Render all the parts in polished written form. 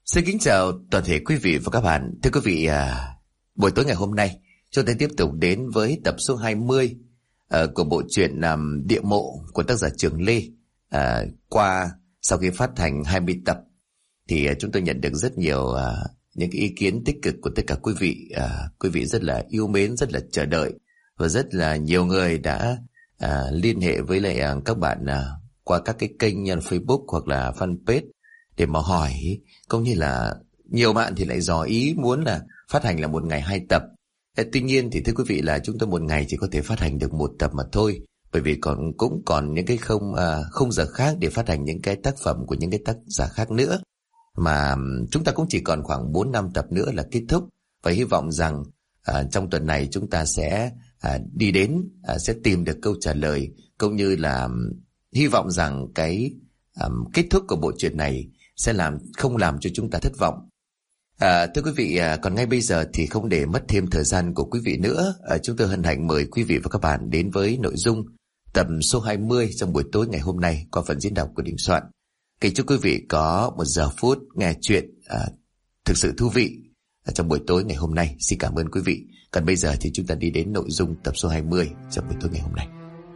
Xin kính chào toàn thể quý vị và các bạn. Thưa quý vị, buổi tối ngày hôm nay chúng ta tiếp tục đến với tập số 20 của bộ truyện Địa Mộ của tác giả Trường Lê. Qua sau khi phát hành 20 tập thì chúng tôi nhận được rất nhiều những cái ý kiến tích cực của tất cả quý vị. Quý vị rất là yêu mến, rất là chờ đợi, và rất là nhiều người đã liên hệ với lại các bạn qua các cái kênh như là Facebook hoặc là fanpage để mà hỏi, cũng như là nhiều bạn thì lại dò ý muốn là phát hành là một ngày 2 tập. Tuy nhiên thì thưa quý vị là chúng tôi một ngày chỉ có thể phát hành được 1 tập mà thôi, bởi vì cũng còn những cái khung giờ khác để phát hành những cái tác phẩm của những cái tác giả khác nữa, mà chúng ta cũng chỉ còn khoảng 4-5 tập nữa là kết thúc. Và hy vọng rằng trong tuần này chúng ta sẽ đi đến, sẽ tìm được câu trả lời, cũng như là hy vọng rằng cái kết thúc của bộ truyện này sẽ không làm cho chúng ta thất vọng. Thưa quý vị, còn ngay bây giờ thì không để mất thêm thời gian của quý vị nữa, chúng tôi hân hạnh mời quý vị và các bạn đến với nội dung tập số 20 trong buổi tối ngày hôm nay qua phần diễn đọc của Đình Soạn. Kính chúc quý vị có một giờ phút nghe chuyện thực sự thú vị trong buổi tối ngày hôm nay. Xin cảm ơn quý vị. Còn bây giờ thì chúng ta đi đến nội dung tập số 20 trong buổi tối ngày hôm nay.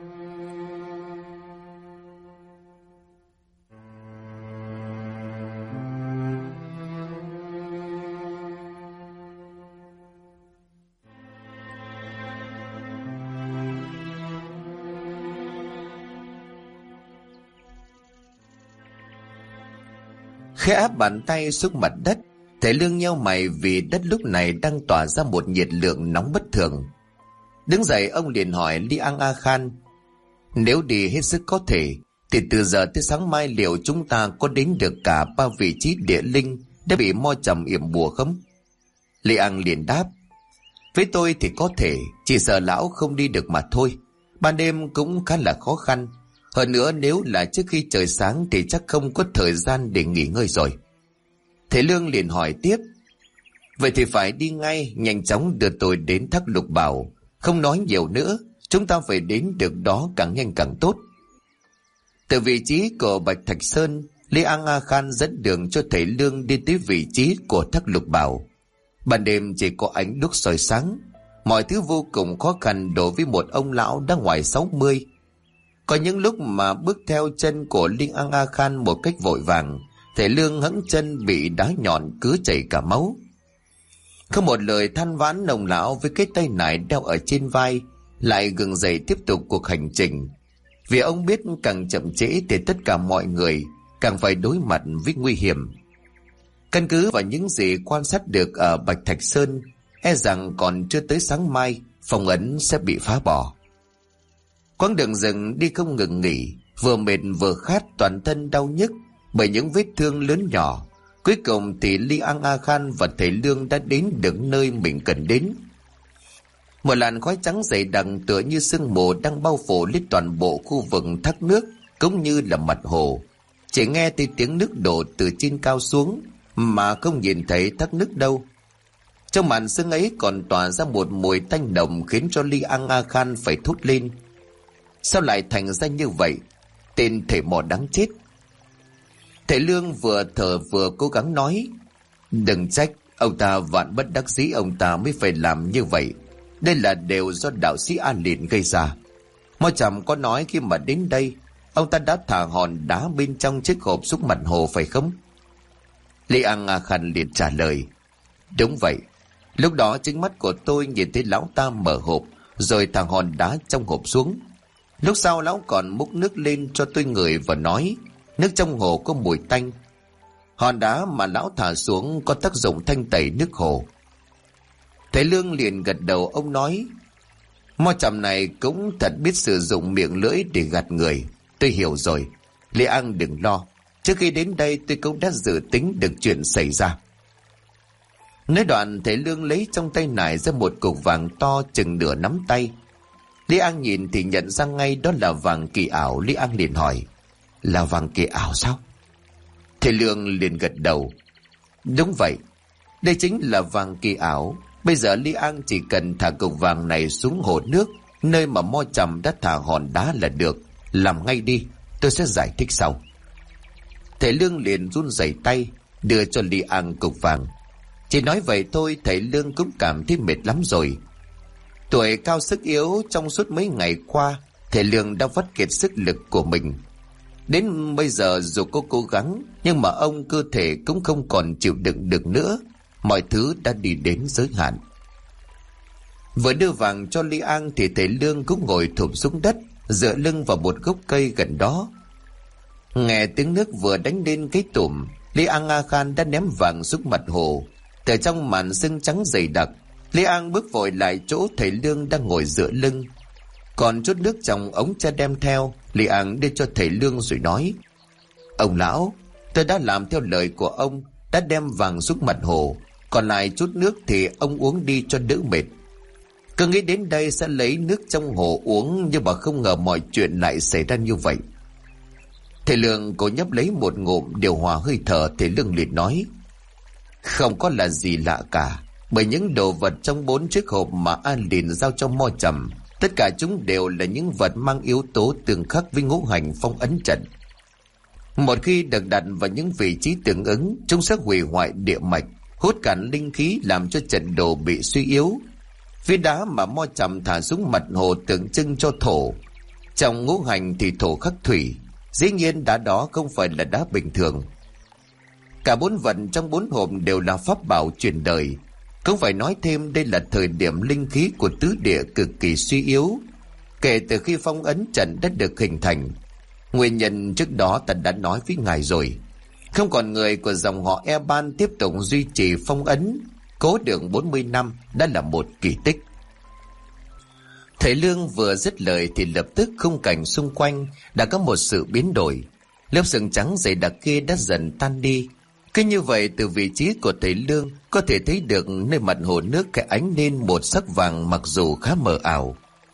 Khẽ áp bàn tay xuống mặt đất, Thầy Lương nheo mày vì đất lúc này đang tỏa ra một nhiệt lượng nóng bất thường. Đứng dậy ông liền hỏi Li Ang A Khan, nếu đi hết sức có thể thì từ giờ tới sáng mai liệu chúng ta có đến được cả 3 vị trí địa linh đã bị mo trầm yểm bùa không? Li Ang liền đáp, với tôi thì có thể, chỉ sợ lão không đi được mà thôi. Ban đêm cũng khá là khó khăn. Hơn nữa nếu là trước khi trời sáng thì chắc không có thời gian để nghỉ ngơi rồi. Thầy Lương liền hỏi tiếp, vậy thì phải đi ngay, nhanh chóng đưa tôi đến Thác Lục Bảo. Không nói nhiều nữa, chúng ta phải đến được đó càng nhanh càng tốt. Từ vị trí của Bạch Thạch Sơn, Li Ang A Khan dẫn đường cho thầy Lương đi tới vị trí của Thác Lục Bảo. Ban đêm chỉ có ánh đuốc soi sáng, mọi thứ vô cùng khó khăn đối với một ông lão đã ngoài 60. Có những lúc mà bước theo chân của Li Ang A Khan một cách vội vàng, thầy Lương hẫng chân bị đá nhọn cứ chảy cả máu. Không một lời than vãn, ông lão với cái tay nải đeo ở trên vai lại gượng dậy tiếp tục cuộc hành trình, vì ông biết càng chậm trễ thì tất cả mọi người càng phải đối mặt với nguy hiểm. Căn cứ vào những gì quan sát được ở Bạch Thạch Sơn, e rằng còn chưa tới sáng mai phong ấn sẽ bị phá bỏ. Quãng đường rừng đi không ngừng nghỉ, vừa mệt vừa khát, toàn thân đau nhức bởi những vết thương lớn nhỏ. Cuối cùng thì Li Ang A Khan và thầy Lương đã đến được nơi mình cần đến. Một làn khói trắng dày đặc tựa như sương mù đang bao phủ lên toàn bộ khu vực thác nước cũng như là mặt hồ. Chỉ nghe thấy tiếng nước đổ từ trên cao xuống mà không nhìn thấy thác nước đâu. Trong màn sương ấy còn tỏa ra một mùi tanh nồng khiến cho Li Ang A Khan phải thốt lên, sao lại thành ra như vậy, tên thầy mò đáng chết. Thầy Lương vừa thở vừa cố gắng nói, đừng trách, ông ta vạn bất đắc dĩ ông ta mới phải làm như vậy. Đây là đều do đạo sĩ An Liền gây ra. Mo Trầm có nói khi mà đến đây ông ta đã thả hòn đá bên trong chiếc hộp xuống mặt hồ phải không? Li Ang A Khan liền trả lời, đúng vậy. Lúc đó chính mắt của tôi nhìn thấy lão ta mở hộp rồi thả hòn đá trong hộp xuống. Lúc sau lão còn múc nước lên cho tôi ngửi và nói nước trong hồ có mùi tanh. Hòn đá mà lão thả xuống có tác dụng thanh tẩy nước hồ. Thầy Lương liền gật đầu, ông nói, Mo Trầm này cũng thật biết sử dụng miệng lưỡi để gạt người. Tôi hiểu rồi, Li Ang đừng lo, trước khi đến đây tôi cũng đã dự tính được chuyện xảy ra. Nói đoạn thầy Lương lấy trong tay nải ra một cục vàng to chừng nửa nắm tay. Li Ang nhìn thì nhận ra ngay đó là vàng kỳ ảo. Li Ang liền hỏi, là vàng kỳ ảo sao? Thầy Lương liền gật đầu, đúng vậy, đây chính là vàng kỳ ảo. Bây giờ Li Ang chỉ cần thả cục vàng này xuống hồ nước nơi mà Mo Trầm đã thả hòn đá là được. Làm ngay đi, tôi sẽ giải thích sau. Thầy Lương liền run rẩy tay, đưa cho Li An cục vàng. Chỉ nói vậy thôi, thầy Lương cũng cảm thấy mệt lắm rồi. Tuổi cao sức yếu, trong suốt mấy ngày qua thầy Lương đã vắt kiệt sức lực của mình. Đến bây giờ dù có cố gắng, nhưng mà ông cơ thể cũng không còn chịu đựng được nữa. Mọi thứ đã đi đến giới hạn. Vừa đưa vàng cho Li An thì thầy Lương cũng ngồi thụp xuống đất, dựa lưng vào một gốc cây gần đó. Nghe tiếng nước vừa đánh lên cái tủm, Li An A Khan đã ném vàng xuống mặt hồ. Từ trong màn sương trắng dày đặc, Li An bước vội lại chỗ thầy Lương đang ngồi dựa lưng. Còn chút nước trong ống cha đem theo, Li An đưa cho thầy Lương rồi nói: Ông lão, tôi đã làm theo lời của ông, đã đem vàng xuống mặt hồ. Còn lại chút nước thì ông uống đi cho đỡ mệt. Cứ nghĩ đến đây sẽ lấy nước trong hồ uống, nhưng mà không ngờ mọi chuyện lại xảy ra như vậy. Thầy Lương cố nhấp lấy một ngụm điều hòa hơi thở. Thầy Lương liền nói: Không có là gì lạ cả, bởi những đồ vật trong 4 chiếc hộp mà An Lìn giao cho Mo Trầm, tất cả chúng đều là những vật mang yếu tố tương khắc với ngũ hành phong ấn trận. Một khi được đặt vào những vị trí tương ứng, chúng sẽ hủy hoại địa mạch, hút cạn linh khí, làm cho trận đồ bị suy yếu. Viên đá mà Mo Trầm thả xuống mặt hồ tượng trưng cho thổ. Trong ngũ hành thì thổ khắc thủy, dĩ nhiên đá đó không phải là đá bình thường. Cả 4 vật trong 4 hộp đều là pháp bảo truyền đời. Không phải nói thêm, đây là thời điểm linh khí của tứ địa cực kỳ suy yếu, kể từ khi phong ấn trận đã được hình thành. Nguyên nhân trước đó ta đã nói với ngài rồi. Không còn người của dòng họ Eban tiếp tục duy trì phong ấn cố được 40 năm đã là một kỳ tích. Thầy Lương vừa dứt lời thì lập tức khung cảnh xung quanh đã có một sự biến đổi. Lớp sương trắng dày đặc kia đã dần tan đi. Cứ như vậy, từ vị trí của thầy Lương có thể thấy được nơi mặt hồ nước cái ánh lên một sắc vàng, mặc dù khá mờ ảo.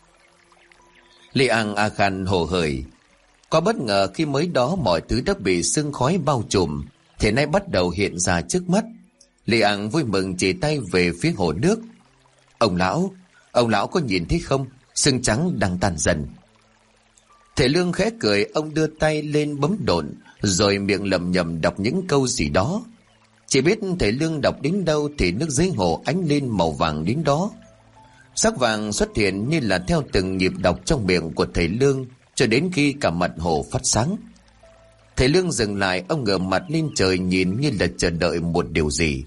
Li An A Khan hồ hởi. Có bất ngờ khi mới đó mọi thứ đã bị sương khói bao trùm, thì nay bắt đầu hiện ra trước mắt. Li An vui mừng chỉ tay về phía hồ nước. Ông lão có nhìn thấy không? Sương trắng đang tan dần. Thầy Lương khẽ cười, ông đưa tay lên bấm độn, rồi miệng lẩm nhẩm đọc những câu gì đó. Chỉ biết thầy Lương đọc đến đâu thì nước dưới hồ ánh lên màu vàng đến đó. Sắc vàng xuất hiện như là theo từng nhịp đọc trong miệng của thầy Lương, cho đến khi cả mặt hồ phát sáng. Thầy Lương dừng lại, ông ngửa mặt lên trời nhìn như là chờ đợi một điều gì.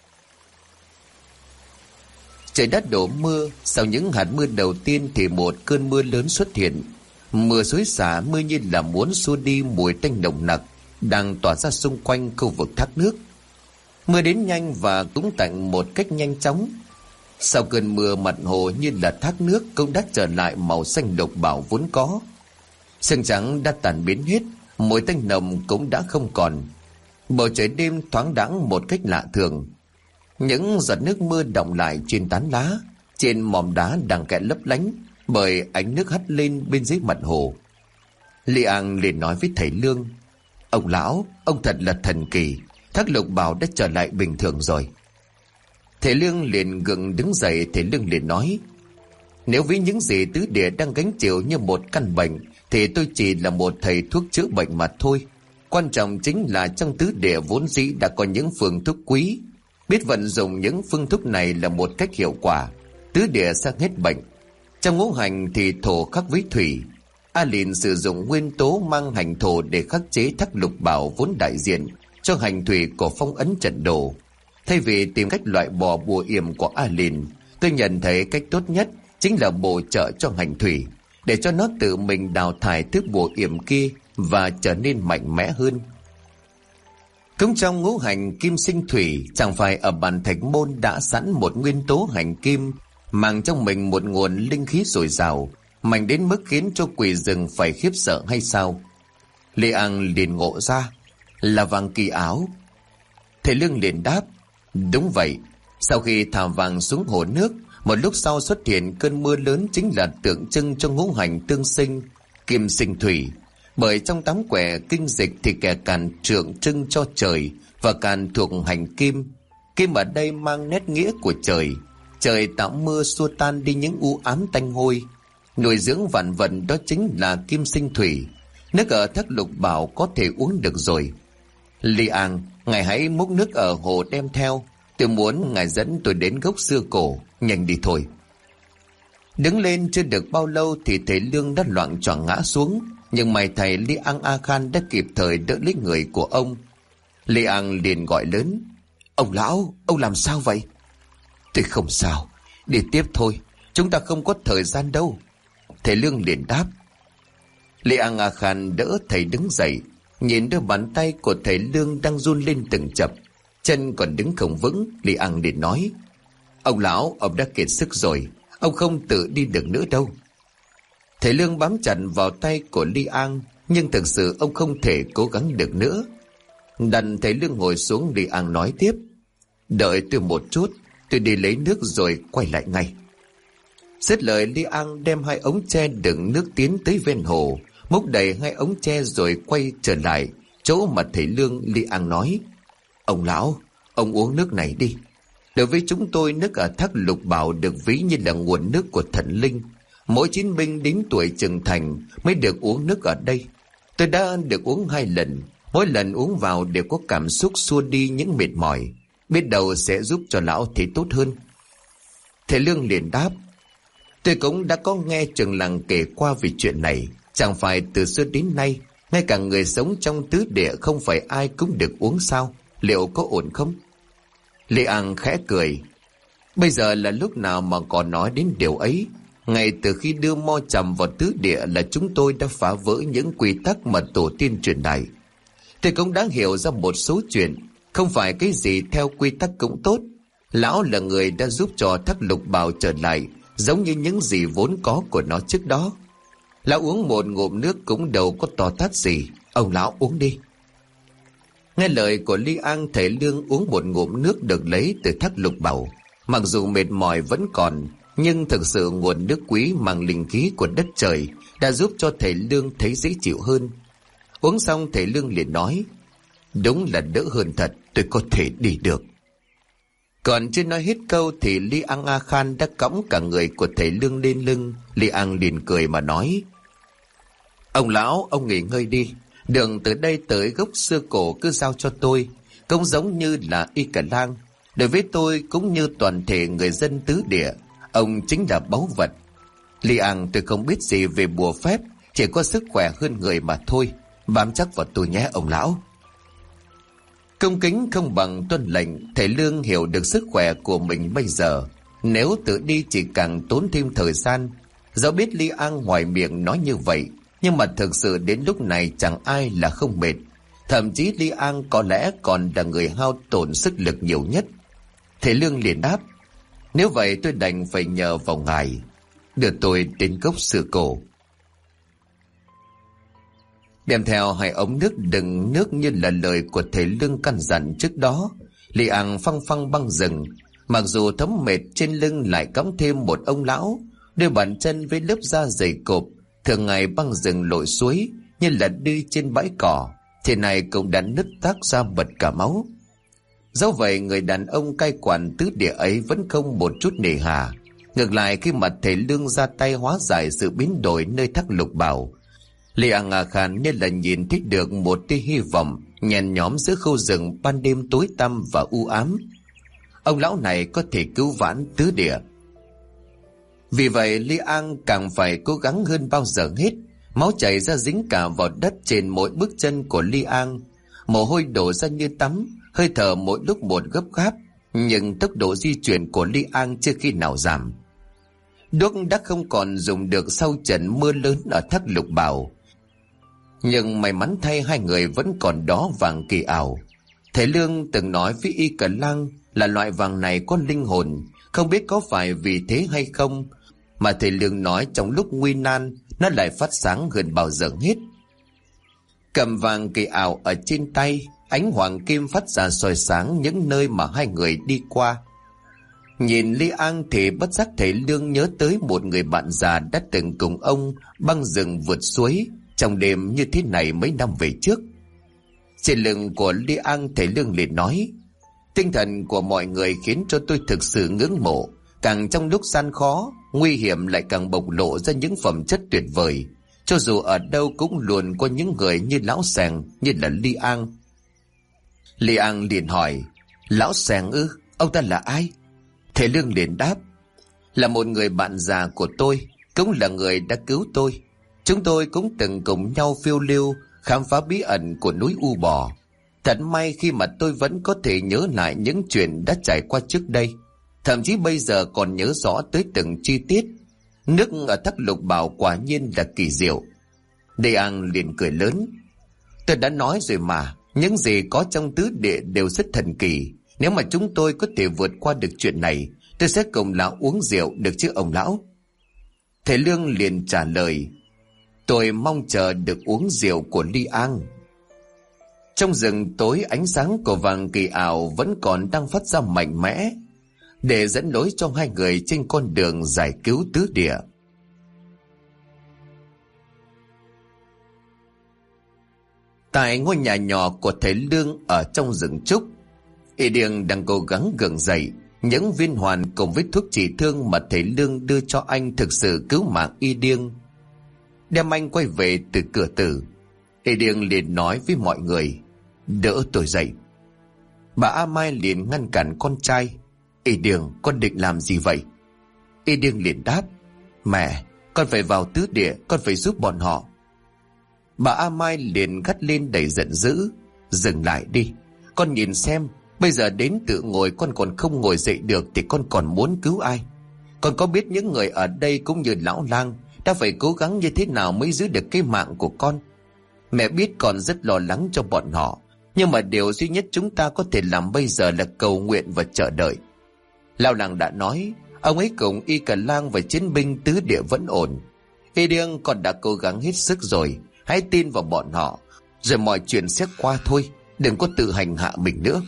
Trời đất đổ mưa. Sau những hạt mưa đầu tiên thì một cơn mưa lớn xuất hiện. Mưa xối xả, mưa như là muốn xua đi mùi tanh nồng nặc đang tỏa ra xung quanh khu vực thác nước. Mưa đến nhanh và cũng tạnh một cách nhanh chóng. Sau cơn mưa, mặt hồ như là thác nước cũng đã trở lại màu xanh độc bảo vốn có. Sương trắng đã tàn biến hết, mùi tanh nồng cũng đã không còn. Bầu trời đêm thoáng đãng một cách lạ thường. Những giọt nước mưa đọng lại trên tán lá, trên mỏm đá đang kẽ lấp lánh bởi ánh nước hắt lên bên dưới mặt hồ. Li An liền nói với thầy Lương: Ông lão, ông thật là thần kỳ, thác lục bảo đã trở lại bình thường rồi. Thầy Lương liền gượng đứng dậy. Thầy Lương liền nói: Nếu với những gì tứ địa đang gánh chịu như một căn bệnh, thì tôi chỉ là một thầy thuốc chữa bệnh mà thôi. Quan trọng chính là trong tứ địa vốn dĩ đã có những phương thuốc quý. Biết vận dụng những phương thuốc này là một cách hiệu quả, tứ địa sẽ hết bệnh. Trong ngũ hành thì thổ khắc với thủy. A Lìn sử dụng nguyên tố mang hành thổ để khắc chế thác lục bảo vốn đại diện cho hành thủy của phong ấn trận đồ. Thay vì tìm cách loại bỏ bùa yểm của A Lìn, tôi nhận thấy cách tốt nhất chính là bổ trợ cho hành thủy, để cho nó tự mình đào thải thứ bùa yểm kia và trở nên mạnh mẽ hơn. Cũng trong ngũ hành kim sinh thủy, chẳng phải ở bản thạch môn đã sẵn một nguyên tố hành kim mang trong mình một nguồn linh khí dồi dào, mạnh đến mức khiến cho quỷ rừng phải khiếp sợ hay sao? Li An liền ngộ ra là vàng kỳ áo. Thầy Lương liền đáp: Đúng vậy. Sau khi thả vàng xuống hồ nước, một lúc sau xuất hiện cơn mưa lớn, chính là tượng trưng cho ngũ hành tương sinh kim sinh thủy. Bởi trong 8 quẻ kinh dịch thì kẻ càn tượng trưng cho trời và càn thuộc hành kim. Kim ở đây mang nét nghĩa của trời. Trời tạo mưa xua tan đi những u ám tanh hôi. Nuôi dưỡng vạn vật đó chính là kim sinh thủy. Nước ở thác lục bảo có thể uống được rồi. Li An, Ngài hãy múc nước ở hồ đem theo. Tôi muốn ngài dẫn tôi đến gốc xưa cổ. Nhanh đi thôi. Đứng lên chưa được bao lâu thì thầy Lương đã loạng choạng ngã xuống. Nhưng may thầy Li Ang A Khan đã kịp thời đỡ lấy người của ông. Li Ang liền gọi lớn: Ông lão, ông làm sao vậy? Tôi không sao, đi tiếp thôi, chúng ta không có thời gian đâu. Thầy Lương liền đáp. Li Ang A Khan đỡ thầy đứng dậy, nhìn đôi bàn tay của thầy Lương đang run lên từng chập, chân còn đứng không vững. Li Ang liền nói: Ông lão, ông đã kiệt sức rồi, ông không tự đi được nữa đâu. Thầy Lương bám chặt vào tay của Li Ang, nhưng thực sự ông không thể cố gắng được nữa. Đặt thầy Lương ngồi xuống, Li Ang nói tiếp: Đợi tôi một chút, tôi đi lấy nước rồi quay lại ngay. Dứt lời, Li Ang đem 2 ống tre đựng nước tiến tới ven hồ, múc đầy 2 ống tre rồi quay trở lại chỗ mà thầy Lương. Li Ang nói: Ông lão, ông uống nước này đi. Đối với chúng tôi, nước ở thác Lục Bảo được ví như là nguồn nước của thần linh. Mỗi chiến binh đến tuổi trưởng thành mới được uống nước ở đây. Tôi đã được uống 2 lần, mỗi lần uống vào đều có cảm xúc xua đi những mệt mỏi, biết đâu sẽ giúp cho lão thấy tốt hơn. Thầy Lương liền đáp: Tôi cũng đã có nghe trường làng kể qua về chuyện này. Chẳng phải từ xưa đến nay, ngay cả người sống trong tứ địa không phải ai cũng được uống sao? Liệu có ổn không? Li Ang khẽ cười: Bây giờ là lúc nào mà còn nói đến điều ấy? Ngay từ khi đưa Mo Trầm vào tứ địa là chúng tôi đã phá vỡ những quy tắc mà tổ tiên truyền lại. Tôi cũng đã hiểu ra một số chuyện. Không phải cái gì theo quy tắc cũng tốt. Lão là người đã giúp cho thác Lục Bảo trở lại giống như những gì vốn có của nó trước đó. Lão uống một ngụm nước cũng đâu có to tát gì. Ông lão uống đi. Nghe lời của Li Ang, thầy Lương uống một ngụm nước được lấy từ thác Lục Bảo. Mặc dù mệt mỏi vẫn còn, nhưng thực sự nguồn nước quý mang linh khí của đất trời đã giúp cho thầy Lương thấy dễ chịu hơn. Uống xong, thầy Lương liền nói: Đúng là đỡ hơn thật, tôi có thể đi được. Còn chưa nói hết câu thì Li Ang A Khan đã cõng cả người của thầy Lương lên lưng. Li Ang liền cười mà nói: Ông lão, ông nghỉ ngơi đi. Đường từ đây tới gốc xưa cổ cứ giao cho tôi. Cũng giống như là Y Cả Lang, đối với tôi cũng như toàn thể người dân tứ địa, ông chính là báu vật. Li Ang, tôi không biết gì về bùa phép, chỉ có sức khỏe hơn người mà thôi. Bám chắc vào tôi nhé ông lão. Công kính không bằng tuân lệnh. Thầy Lương hiểu được sức khỏe của mình bây giờ, nếu tự đi chỉ càng tốn thêm thời gian. Dẫu biết Li Ang ngoài miệng nói như vậy, nhưng mà thực sự đến lúc này chẳng ai là không mệt. Thậm chí Li Ang có lẽ còn là người hao tổn sức lực nhiều nhất. Thầy Lương liền đáp: Nếu vậy tôi đành phải nhờ vào ngài đưa tôi đến gốc xưa cổ. Đem theo 2 ống nước đựng nước như là lời của thầy Lương căn dặn trước đó. Li Ang phăng phăng băng rừng, mặc dù thấm mệt trên lưng lại cõng thêm một ông lão, đôi bàn chân với lớp da dày cộp, thường ngày băng rừng lội suối như là đi trên bãi cỏ, thì này cũng đã nứt toác ra bật cả máu. Dẫu vậy, người đàn ông cai quản tứ địa ấy vẫn không một chút nề hà. Ngược lại, khi mà thầy Lương ra tay hóa giải sự biến đổi nơi thác Lục Bảo, Li Ang A Khan như là nhìn thấy được một tia hy vọng nhen nhóm giữa khu rừng ban đêm tối tăm và u ám. Ông lão này có thể cứu vãn tứ địa. Vì vậy, Li Ang càng phải cố gắng hơn bao giờ hết. Máu chảy ra dính cả vào đất trên mỗi bước chân của Li Ang, mồ hôi đổ ra như tắm, hơi thở mỗi lúc một gấp gáp, nhưng tốc độ di chuyển của Li Ang chưa khi nào giảm. Đuốc đã không còn dùng được sau trận mưa lớn ở thác Lục Bảo, nhưng may mắn thay 2 người vẫn còn đó vàng kỳ ảo. Thầy Lương từng nói với Y Cả Lang là loại vàng này có linh hồn. Không biết có phải vì thế hay không mà thầy Lương nói trong lúc nguy nan nó lại phát sáng hơn bao giờ hết. Cầm vàng kỳ ảo ở trên tay, ánh hoàng kim phát ra soi sáng những nơi mà 2 người đi qua. Nhìn Li Ang thì bất giác thầy Lương nhớ tới một người bạn già đã từng cùng ông băng rừng vượt suối trong đêm như thế này mấy năm về trước. Trên lưng của Li Ang, thầy Lương liền nói: Tinh thần của mọi người khiến cho tôi thực sự ngưỡng mộ. Càng trong lúc gian khó, nguy hiểm lại càng bộc lộ ra những phẩm chất tuyệt vời. Cho dù ở đâu cũng luôn có những người như lão Sàng, như là Li Ang. Li An liền hỏi: Lão Sẻng ư? Ông ta là ai? Thầy Lương liền đáp: Là một người bạn già của tôi, cũng là người đã cứu tôi. Chúng tôi cũng từng cùng nhau phiêu lưu khám phá bí ẩn của núi U Bò. Thật may khi mà tôi vẫn có thể nhớ lại những chuyện đã trải qua trước đây, thậm chí bây giờ còn nhớ rõ tới từng chi tiết. Nước ở Thác Lục Bảo quả nhiên là kỳ diệu. Li An liền cười lớn: Tôi đã nói rồi mà, những gì có trong tứ địa đều rất thần kỳ. Nếu mà chúng tôi có thể vượt qua được chuyện này, tôi sẽ cùng lão uống rượu được chứ ông lão? Thầy Lương liền trả lời: Tôi mong chờ được uống rượu của Li An. Trong rừng tối, ánh sáng của vàng kỳ ảo vẫn còn đang phát ra mạnh mẽ để dẫn lối cho hai người trên con đường giải cứu tứ địa. Tại ngôi nhà nhỏ của thầy Lương ở trong rừng trúc, Y Điêng đang cố gắng gượng dậy. Những viên hoàn cùng với thuốc trị thương mà thầy Lương đưa cho anh thực sự cứu mạng Y Điêng, đem anh quay về từ cửa tử. Y Điêng liền nói với mọi người: Đỡ tôi dậy. Bà A Mai liền ngăn cản con trai: Y Điêng, con định làm gì vậy? Y Điêng liền đáp: Mẹ, con phải vào tứ địa, con phải giúp bọn họ. Bà A Mai liền gắt lên đầy giận dữ: Dừng lại đi, con nhìn xem, bây giờ đến tự ngồi con còn không ngồi dậy được thì con còn muốn cứu ai? Con có biết những người ở đây cũng như lão Lang đã phải cố gắng như thế nào mới giữ được cái mạng của con? Mẹ biết con rất lo lắng cho bọn họ, nhưng mà điều duy nhất chúng ta có thể làm bây giờ là cầu nguyện và chờ đợi. Lão Lang đã nói ông ấy cùng Y Cà Lang và chiến binh tứ địa vẫn ổn. Y Điêng, con đã cố gắng hết sức rồi, hãy tin vào bọn họ, rồi mọi chuyện sẽ qua thôi, đừng có tự hành hạ mình nữa.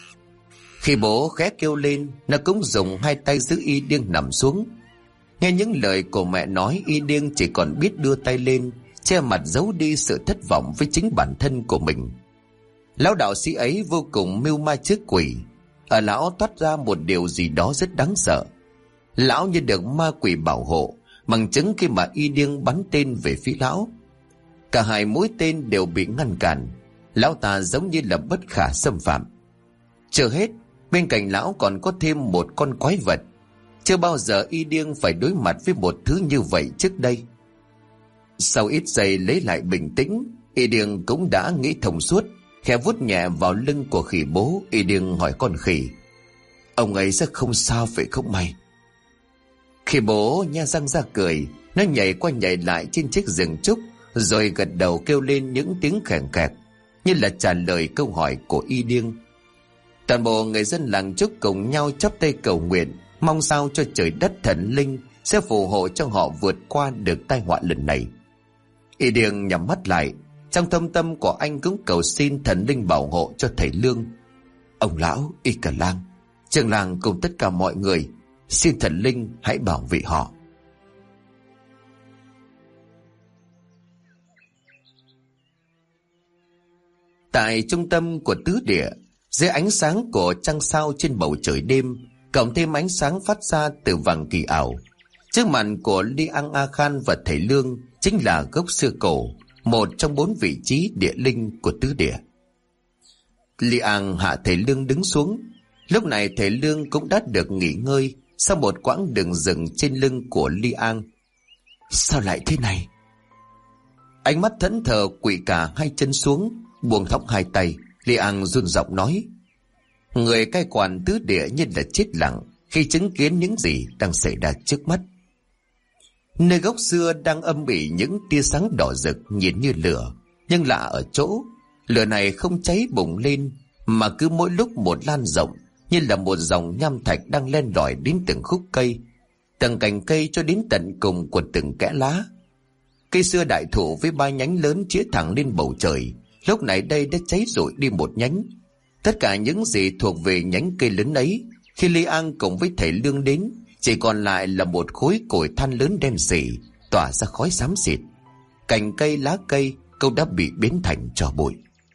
Khi bố khẽ kêu lên, nó cũng dùng hai tay giữ Y Điêng nằm xuống. Nghe những lời của mẹ nói, Y Điêng chỉ còn biết đưa tay lên che mặt giấu đi sự thất vọng với chính bản thân của mình. Lão đạo sĩ ấy vô cùng mưu ma trước quỷ. Ở lão toát ra một điều gì đó rất đáng sợ. Lão như được ma quỷ bảo hộ, bằng chứng khi mà Y Điêng bắn tên về phía lão. Cả hai mũi tên đều bị ngăn cản. Lão ta giống như là bất khả xâm phạm. Chưa hết, bên cạnh lão còn có thêm một con quái vật. Chưa bao giờ Y Điêng phải đối mặt với một thứ như vậy trước đây. Sau ít giây lấy lại bình tĩnh, Y Điêng cũng đã nghĩ thông suốt. Khẽ vuốt nhẹ vào lưng của khỉ bố, Y Điêng hỏi con khỉ: Ông ấy sẽ không sao phải không mày? Khỉ bố nhe răng ra cười. Nó nhảy qua nhảy lại trên chiếc giường trúc, rồi gật đầu kêu lên những tiếng khèn khẹt, như là trả lời câu hỏi của Y Điêng. Toàn bộ người dân làng trúc cùng nhau chắp tay cầu nguyện, mong sao cho trời đất thần linh sẽ phù hộ cho họ vượt qua được tai họa lần này. Y Điêng nhắm mắt lại, trong thâm tâm của anh cũng cầu xin thần linh bảo hộ cho thầy Lương, ông lão, Y Cà Lang, trường làng cùng tất cả mọi người. Xin thần linh hãy bảo vệ họ. Tại trung tâm của tứ địa, dưới ánh sáng của trăng sao trên bầu trời đêm, cộng thêm ánh sáng phát ra từ vàng kỳ ảo, trước mặt của Li An A Khan và thầy Lương chính là gốc xưa cổ, một trong 4 vị trí địa linh của tứ địa. Li An hạ thầy Lương đứng xuống. Lúc này thầy Lương cũng đã được nghỉ ngơi sau một quãng đường rừng trên lưng của Li An. Sao lại thế này? Ánh mắt thẫn thờ quỵ cả hai chân xuống, buông thõng hai tay, Li An run giọng nói: Người cai quản tứ địa như là chết lặng khi chứng kiến những gì đang xảy ra trước mắt. Nơi gốc xưa đang âm ỉ những tia sáng đỏ rực nhìn như lửa, nhưng lạ ở chỗ lửa này không cháy bùng lên, mà cứ mỗi lúc một lan rộng, như là một dòng nham thạch đang len lỏi đến từng khúc cây, từng cành cây cho đến tận cùng của từng kẽ lá. Cây xưa đại thụ với 3 nhánh lớn chĩa thẳng lên bầu trời, lúc này đây đã cháy rụi đi một nhánh. Tất cả những gì thuộc về nhánh cây lớn ấy, khi Li An cùng với thầy Lương đến, chỉ còn lại là một khối củi than lớn đen sì, tỏa ra khói xám xịt. Cành cây, lá cây cũng đã bị biến thành tro bụi.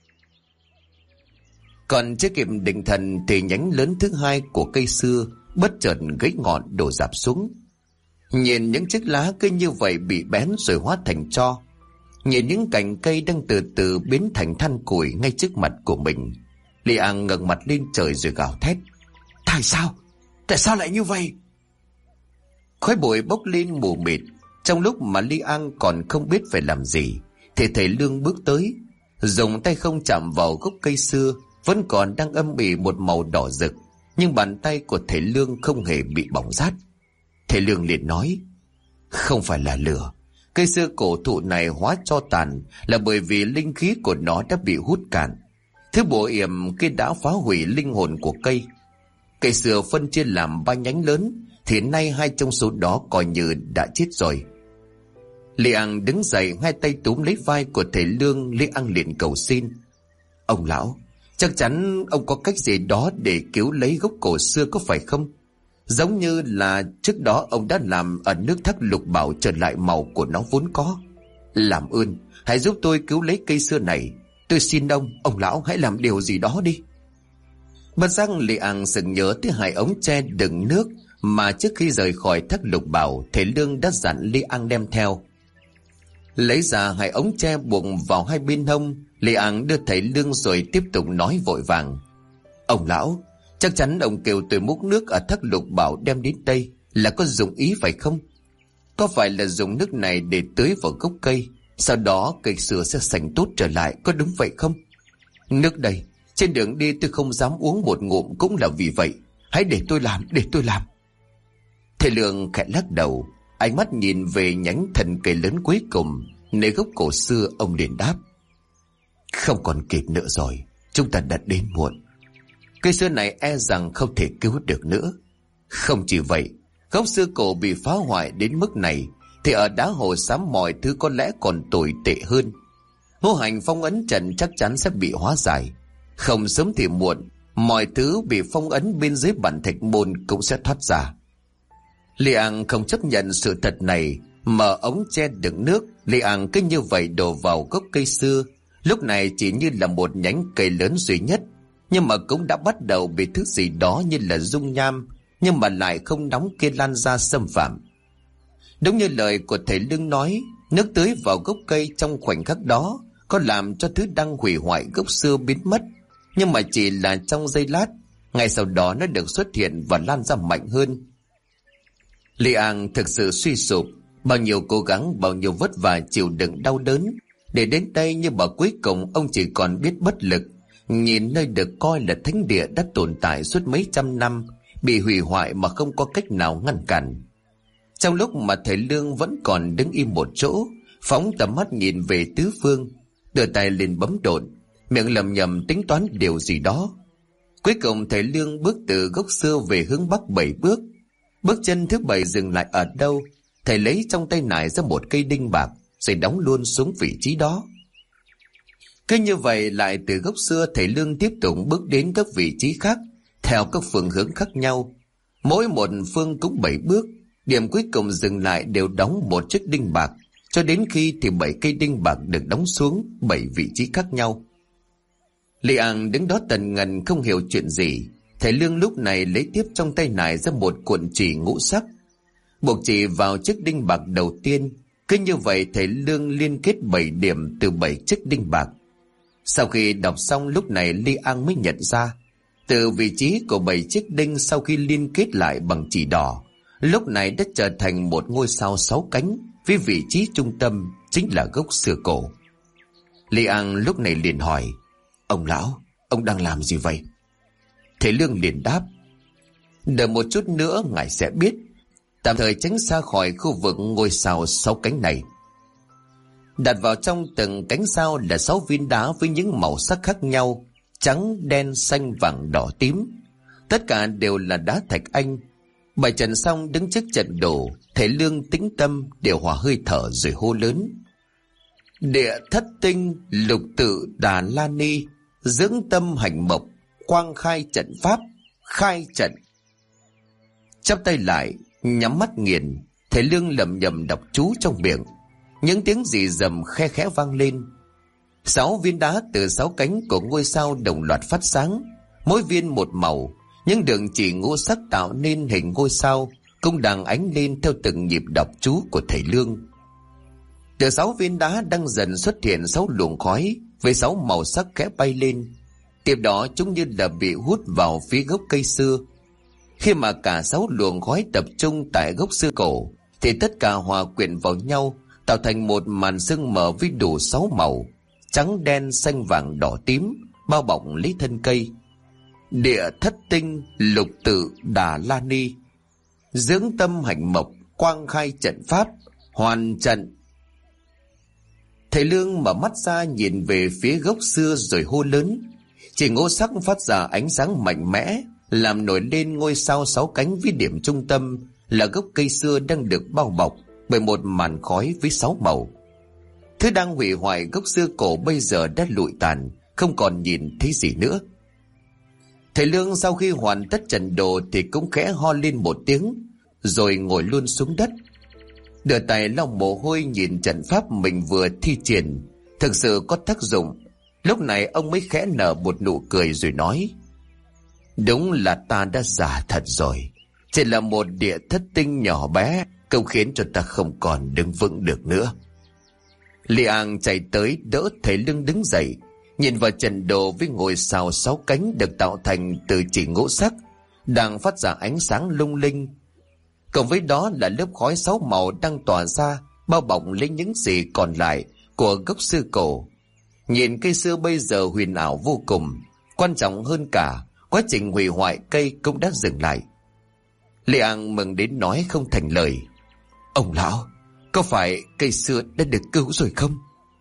Còn chưa kịp định thần thì nhánh lớn thứ hai của cây xưa bất chợt gãy ngọn đổ rạp xuống. Nhìn những chiếc lá cứ như vậy bị bén rồi hóa thành tro, nhìn những cành cây đang từ từ biến thành than củi ngay trước mặt của mình, Li An ngẩng mặt lên trời rồi gào thét: Tại sao? Tại sao lại như vậy? Khói bụi bốc lên mù mịt. Trong lúc mà Li An còn không biết phải làm gì thì thầy Lương bước tới, dùng tay không chạm vào gốc cây xưa vẫn còn đang âm ỉ một màu đỏ rực, nhưng bàn tay của thầy Lương không hề bị bỏng rát. Thầy Lương liền nói: Không phải là lửa. Cây xưa cổ thụ này hóa tro tàn là bởi vì linh khí của nó đã bị hút cạn. Thứ bùa yểm kia đã phá hủy linh hồn của cây. Cây xưa phân chia làm 3 nhánh lớn, thì nay 2 trong số đó coi như đã chết rồi. Li An đứng dậy, 2 tay túm lấy vai của thầy Lương. Li An liền cầu xin: Ông lão, chắc chắn ông có cách gì đó để cứu lấy gốc cổ xưa có phải không? Giống như là trước đó ông đã làm ở nước Thác Lục Bảo trở lại màu của nó vốn có. Làm ơn, hãy giúp tôi cứu lấy cây xưa này. Tôi xin ông lão hãy làm điều gì đó đi. Bất giác Li An sực nhớ tới 2 ống tre đựng nước mà trước khi rời khỏi Thác Lục Bảo thầy Lương đã dặn Li An đem theo. Lấy ra 2 ống tre buộc vào 2 bên hông, Li An đưa thầy Lương rồi tiếp tục nói vội vàng: Ông lão, chắc chắn ông kêu tôi múc nước ở Thác Lục Bảo đem đến đây là có dụng ý phải không? Có phải là dùng nước này để tưới vào gốc cây, sau đó cây xưa sẽ sành tốt trở lại, có đúng vậy không? Nước đây, trên đường đi tôi không dám uống một ngụm cũng là vì vậy. Hãy để tôi làm. Thầy Lương khẽ lắc đầu, ánh mắt nhìn về nhánh thân cây lớn cuối cùng nơi gốc cổ xưa. Ông liền đáp: Không còn kịp nữa rồi, chúng ta đã đến muộn. Cây xưa này e rằng không thể cứu được nữa. Không chỉ vậy, gốc xưa cổ bị phá hoại đến mức này thì ở đá hồ xám mọi thứ có lẽ còn tồi tệ hơn. Ngũ hành phong ấn trận chắc chắn sẽ bị hóa giải. Không sớm thì muộn, mọi thứ bị phong ấn bên dưới bản thạch môn cũng sẽ thoát ra. Li An không chấp nhận sự thật này, mở ống tre đựng nước. Li An cứ như vậy đổ vào gốc cây xưa. Lúc này chỉ như là một nhánh cây lớn duy nhất, nhưng mà cũng đã bắt đầu bị thứ gì đó như là dung nham, nhưng mà lại không nóng kia lan ra xâm phạm. Đúng như lời của thầy Lương nói, nước tưới vào gốc cây trong khoảnh khắc đó có làm cho thứ đang hủy hoại gốc xưa biến mất, nhưng mà chỉ là trong giây lát. Ngay sau đó nó được xuất hiện và lan ra mạnh hơn. Li An thực sự suy sụp, bao nhiêu cố gắng, bao nhiêu vất vả chịu đựng đau đớn để đến đây, nhưng mà cuối cùng ông chỉ còn biết bất lực, nhìn nơi được coi là thánh địa đã tồn tại suốt mấy trăm năm bị hủy hoại mà không có cách nào ngăn cản. Trong lúc mà thầy Lương vẫn còn đứng im một chỗ, phóng tầm mắt nhìn về tứ phương, đưa tay lên bấm độn, miệng lầm nhầm tính toán điều gì đó. Cuối cùng thầy Lương bước từ gốc xưa về hướng bắc 7 bước. Bước chân thứ 7 dừng lại ở đâu, thầy lấy trong tay nải ra một cây đinh bạc rồi đóng luôn xuống vị trí đó. Cứ như vậy lại từ gốc xưa thầy Lương tiếp tục bước đến các vị trí khác theo các phương hướng khác nhau. Mỗi một phương cũng 7 bước, điểm cuối cùng dừng lại đều đóng một chiếc đinh bạc, cho đến khi thì 7 cây đinh bạc được đóng xuống 7 vị trí khác nhau. Li An đứng đó tần ngần không hiểu chuyện gì. Thầy Lương lúc này lấy tiếp trong tay nải ra một cuộn chỉ ngũ sắc, buộc chỉ vào chiếc đinh bạc đầu tiên. Cứ như vậy thầy Lương liên kết 7 điểm từ 7 chiếc đinh bạc. Sau khi đọc xong, lúc này Li An mới nhận ra, từ vị trí của 7 chiếc đinh sau khi liên kết lại bằng chỉ đỏ, lúc này đã trở thành một ngôi sao 6 cánh, với vị trí trung tâm chính là gốc xưa cổ. Li An lúc này liền hỏi: Ông lão, ông đang làm gì vậy? Thầy Lương liền đáp: Đợi một chút nữa ngài sẽ biết. Tạm thời tránh xa khỏi khu vực ngôi sao 6 cánh này. Đặt vào trong từng cánh sao là 6 viên đá với những màu sắc khác nhau: trắng, đen, xanh, vàng, đỏ, tím. Tất cả đều là đá thạch anh. Bài trận xong đứng trước trận đồ, thầy Lương tĩnh tâm điều hòa hơi thở rồi hô lớn: Địa thất tinh, lục tự Đà La Ni, dưỡng tâm hành mộc, quang khai trận pháp, khai trận. Chắp tay lại, nhắm mắt nghiền, thầy Lương lẩm nhẩm đọc chú trong miệng. Những tiếng rì rầm khe khẽ vang lên. 6 viên đá từ 6 cánh của ngôi sao đồng loạt phát sáng, mỗi viên một màu. Những đường chỉ ngũ sắc tạo nên hình ngôi sao cũng đang ánh lên theo từng nhịp đọc chú của thầy Lương. Từ 6 viên đá đang dần xuất hiện 6 luồng khói với 6 màu sắc khẽ bay lên. Tiếp đó chúng như là bị hút vào phía gốc cây xưa. Khi mà cả 6 luồng khói tập trung tại gốc xưa cổ thì tất cả hòa quyện vào nhau, tạo thành một màn sương mờ với đủ 6 màu: trắng, đen, xanh, vàng, đỏ, tím, bao bọc lấy thân cây. Địa thất tinh, lục tự, đà la ni, dưỡng tâm hành mộc, quang khai trận pháp, hoàn trận. Thầy Lương mở mắt ra nhìn về phía gốc xưa rồi hô lớn. Chỉ ngũ sắc phát ra ánh sáng mạnh mẽ, làm nổi lên ngôi sao 6 cánh với điểm trung tâm là gốc cây xưa đang được bao bọc bởi một màn khói với 6 màu. Thứ đang hủy hoại gốc xưa cổ bây giờ đã lụi tàn, không còn nhìn thấy gì nữa. Thầy Lương sau khi hoàn tất trận đồ thì cũng khẽ ho lên một tiếng, rồi ngồi luôn xuống đất. Đưa tay lau mồ hôi nhìn trận pháp mình vừa thi triển, thực sự có tác dụng. Lúc này ông mới khẽ nở một nụ cười rồi nói: đúng là ta đã giả thật rồi. Chỉ là một địa thất tinh nhỏ bé, không khiến cho ta không còn đứng vững được nữa. Li An chạy tới đỡ thầy Lương đứng dậy, nhìn vào trận đồ với ngôi sao 6 cánh được tạo thành từ chỉ ngũ sắc, đang phát ra ánh sáng lung linh. Cộng với đó là lớp khói 6 màu đang tỏa ra, bao bọc lấy những gì còn lại của gốc xưa cổ. Nhìn cây xưa bây giờ huyền ảo vô cùng. Quan trọng hơn cả, quá trình hủy hoại cây cũng đã dừng lại. Li An mừng đến nói không thành lời: ông lão, có phải cây xưa đã được cứu rồi không?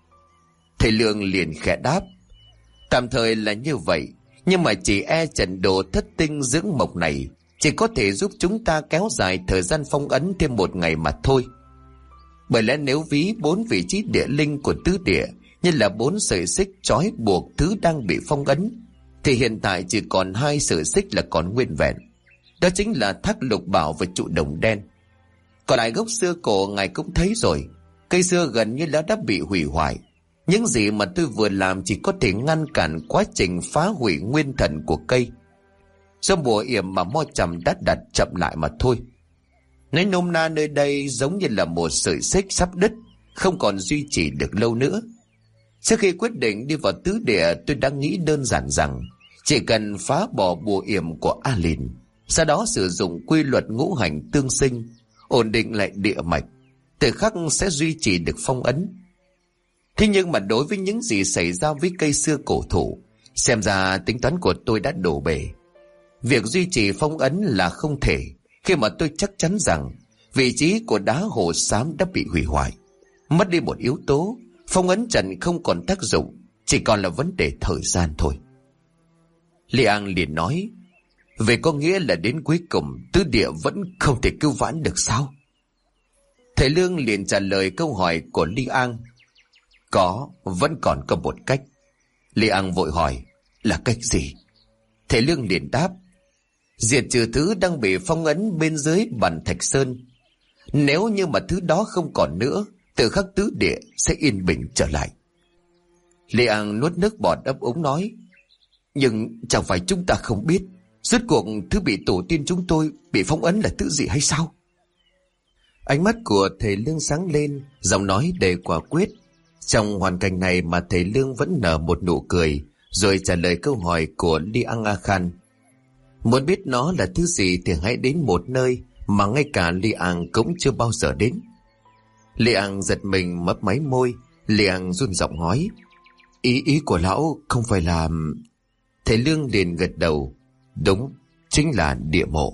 Thầy Lương liền khẽ đáp: tạm thời là như vậy, nhưng mà chỉ e trận đồ thất tinh dưỡng mộc này chỉ có thể giúp chúng ta kéo dài thời gian phong ấn thêm 1 ngày mà thôi. Bởi lẽ nếu ví 4 vị trí địa linh của tứ địa như là 4 sợi xích trói buộc thứ đang bị phong ấn, thì hiện tại chỉ còn 2 sợi xích là còn nguyên vẹn. Đó chính là thác lục bảo và trụ đồng đen. Còn lại gốc xưa cổ ngài cũng thấy rồi, cây xưa gần như đã bị hủy hoại. Những gì mà tôi vừa làm chỉ có thể ngăn cản quá trình phá hủy nguyên thần của cây. Do bùa yểm mà Mo Trầm đã đặt chậm lại mà thôi. Nói nôm na, nơi đây giống như là một sợi xích sắp đứt, không còn duy trì được lâu nữa. Trước khi quyết định đi vào tứ địa, tôi đã nghĩ đơn giản rằng chỉ cần phá bỏ bùa yểm của A Lìn, sau đó sử dụng quy luật ngũ hành tương sinh, ổn định lại địa mạch, tự khắc sẽ duy trì được phong ấn. Thế nhưng mà đối với những gì xảy ra với cây xưa cổ thụ, xem ra tính toán của tôi đã đổ bể. Việc duy trì phong ấn là không thể, khi mà tôi chắc chắn rằng vị trí của đá hồ xám đã bị hủy hoại. Mất đi một yếu tố, phong ấn trận không còn tác dụng, chỉ còn là vấn đề thời gian thôi. Li An liền nói: vậy có nghĩa là đến cuối cùng tứ địa vẫn không thể cứu vãn được sao? Thầy Lương liền trả lời câu hỏi của Li An: vẫn còn có một cách. Li An vội hỏi: là cách gì? Thầy Lương liền đáp: diệt trừ thứ đang bị phong ấn bên dưới bàn thạch sơn. Nếu như mà thứ đó không còn nữa, tự khắc tứ địa sẽ yên bình trở lại. Li An nuốt nước bọt ấp úng nói: nhưng chẳng phải chúng ta không biết rốt cuộc thứ bị tổ tiên chúng tôi bị phong ấn là thứ gì hay sao? Ánh mắt của thầy Lương sáng lên, giọng nói đầy quả quyết. Trong hoàn cảnh này mà thầy Lương vẫn nở một nụ cười, rồi trả lời câu hỏi của Li An A Khan. Muốn biết nó là thứ gì thì hãy đến một nơi mà ngay cả Li An cũng chưa bao giờ đến. Li An giật mình mấp máy môi. Li An run giọng nói: Ý của lão không phải là... Thầy Lương liền gật đầu: đúng, chính là địa mộ.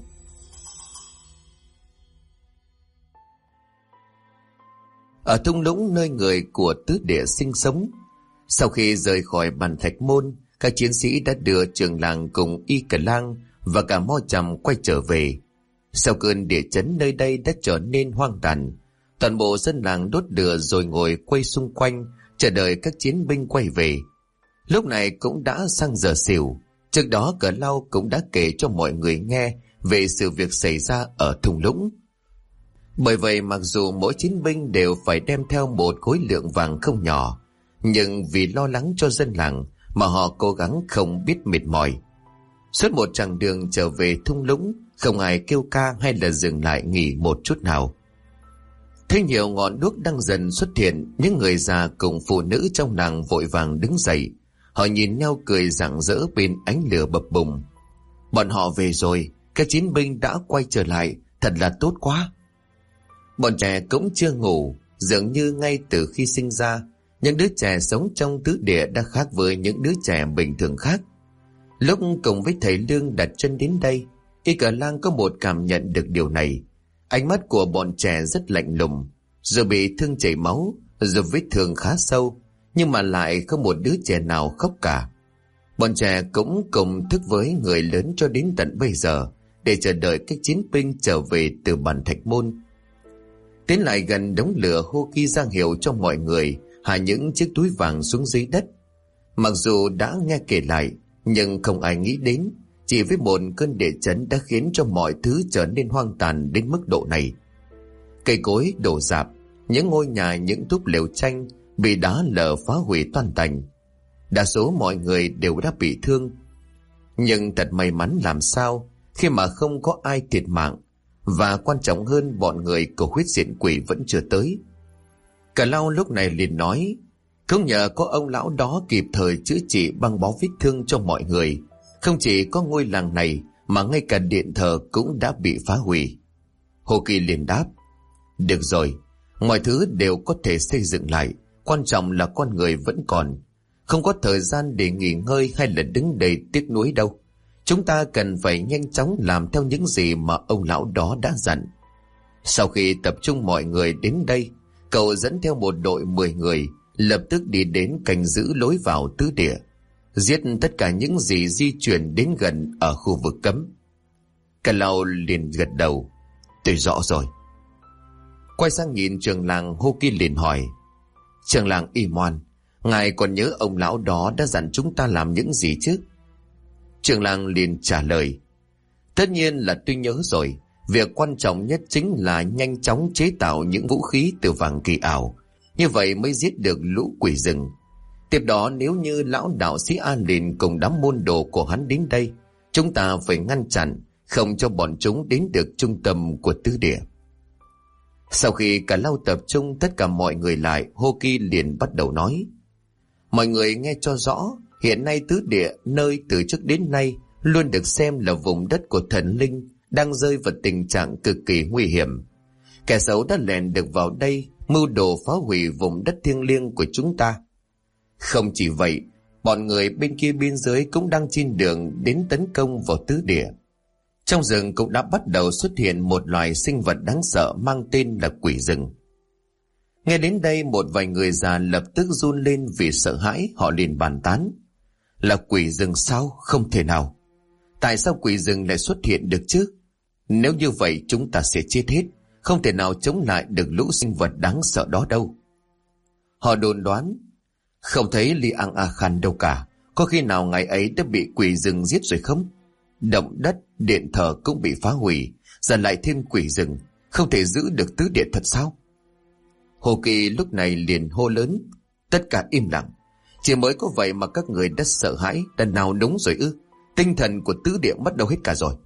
Ở thung lũng nơi người của tứ địa sinh sống, sau khi rời khỏi bàn thạch môn, các chiến sĩ đã đưa trường làng cùng Y Cờ Lang và cả Mo Trầm quay trở về. Sau cơn địa chấn, nơi đây đã trở nên hoang tàn. Toàn bộ dân làng đốt lửa rồi ngồi quay xung quanh chờ đợi các chiến binh quay về. Lúc này cũng đã sang giờ xỉu. Trước đó Cờ Lau cũng đã kể cho mọi người nghe về sự việc xảy ra ở thung lũng. Bởi vậy mặc dù mỗi chiến binh đều phải đem theo một khối lượng vàng không nhỏ, nhưng vì lo lắng cho dân làng mà họ cố gắng không biết mệt mỏi. Suốt một chặng đường trở về thung lũng, không ai kêu ca hay là dừng lại nghỉ một chút nào. Thấy nhiều ngọn đuốc đang dần xuất hiện, những người già cùng phụ nữ trong làng vội vàng đứng dậy. Họ nhìn nhau cười rạng rỡ bên ánh lửa bập bùng. Bọn họ về rồi, các chiến binh đã quay trở lại, thật là tốt quá. Bọn trẻ cũng chưa ngủ, dường như ngay từ khi sinh ra, những đứa trẻ sống trong tứ địa đã khác với những đứa trẻ bình thường khác. Lúc cùng với thầy Lương đặt chân đến đây, Y Cờ Lang có một cảm nhận được điều này. Ánh mắt của bọn trẻ rất lạnh lùng, dù bị thương chảy máu, dù vết thương khá sâu, nhưng mà lại không một đứa trẻ nào khóc cả. Bọn trẻ cũng cùng thức với người lớn cho đến tận bây giờ, để chờ đợi các chiến binh trở về từ bản Thạch Môn. Tiến lại gần đống lửa, Hô Kỳ ra hiệu cho mọi người hạ những chiếc túi vàng xuống dưới đất. Mặc dù đã nghe kể lại, nhưng không ai nghĩ đến, chỉ với một cơn địa chấn đã khiến cho mọi thứ trở nên hoang tàn đến mức độ này. Cây cối đổ rạp, những ngôi nhà, những túp lều tranh bị đá lở phá hủy toan tành. Đa số mọi người đều đã bị thương, nhưng thật may mắn làm sao khi mà không có ai thiệt mạng, và quan trọng hơn, bọn người của huyết diện quỷ vẫn chưa tới. Cả Lao lúc này liền nói, không nhờ có ông lão đó kịp thời chữa trị băng bó vết thương cho mọi người, không chỉ có ngôi làng này mà ngay cả điện thờ cũng đã bị phá hủy. Hồ Kỳ liền đáp, được rồi, mọi thứ đều có thể xây dựng lại, quan trọng là con người vẫn còn, không có thời gian để nghỉ ngơi hay là đứng đầy tiếc nuối đâu. Chúng ta cần phải nhanh chóng làm theo những gì mà ông lão đó đã dặn. Sau khi tập trung mọi người đến đây, cậu dẫn theo một đội 10 người lập tức đi đến canh giữ lối vào tứ địa, giết tất cả những gì di chuyển đến gần ở khu vực cấm. Cả Lão liền gật đầu, tôi rõ rồi. Quay sang nhìn trường làng, Hô Kỳ liền hỏi, trường làng Y Moan, ngài còn nhớ ông lão đó đã dặn chúng ta làm những gì chứ? Trường làng liền trả lời, tất nhiên là tôi nhớ rồi. Việc quan trọng nhất chính là nhanh chóng chế tạo những vũ khí từ vàng kỳ ảo, như vậy mới giết được lũ quỷ rừng. Tiếp đó, nếu như lão đạo sĩ An Lìn cùng đám môn đồ của hắn đến đây, chúng ta phải ngăn chặn, không cho bọn chúng đến được trung tâm của tứ địa. Sau khi cả Lao tập trung tất cả mọi người lại, Hô Kỳ liền bắt đầu nói, mọi người nghe cho rõ, hiện nay tứ địa, nơi từ trước đến nay luôn được xem là vùng đất của thần linh, đang rơi vào tình trạng cực kỳ nguy hiểm. Kẻ xấu đã lèn được vào đây, mưu đồ phá hủy vùng đất thiêng liêng của chúng ta. Không chỉ vậy, bọn người bên kia biên giới cũng đang trên đường đến tấn công vào tứ địa. Trong rừng cũng đã bắt đầu xuất hiện một loài sinh vật đáng sợ mang tên là quỷ rừng. Nghe đến đây, một vài người già lập tức run lên vì sợ hãi. Họ liền bàn tán, là quỷ rừng sao? Không thể nào. Tại sao quỷ rừng lại xuất hiện được chứ? Nếu như vậy chúng ta sẽ chết hết, không thể nào chống lại được lũ sinh vật đáng sợ đó đâu. Họ đồn đoán, không thấy Li Ang A Khan đâu cả. Có khi nào ngày ấy đã bị quỷ rừng giết rồi không? Động đất, điện thờ cũng bị phá hủy, giờ lại thêm quỷ rừng, không thể giữ được tứ địa thật sao? Hồ Kỳ lúc này liền hô lớn, tất cả im lặng. Chỉ mới có vậy mà các người đã sợ hãi, đã nào núng rồi ư? Tinh thần của tứ địa mất đâu hết cả rồi.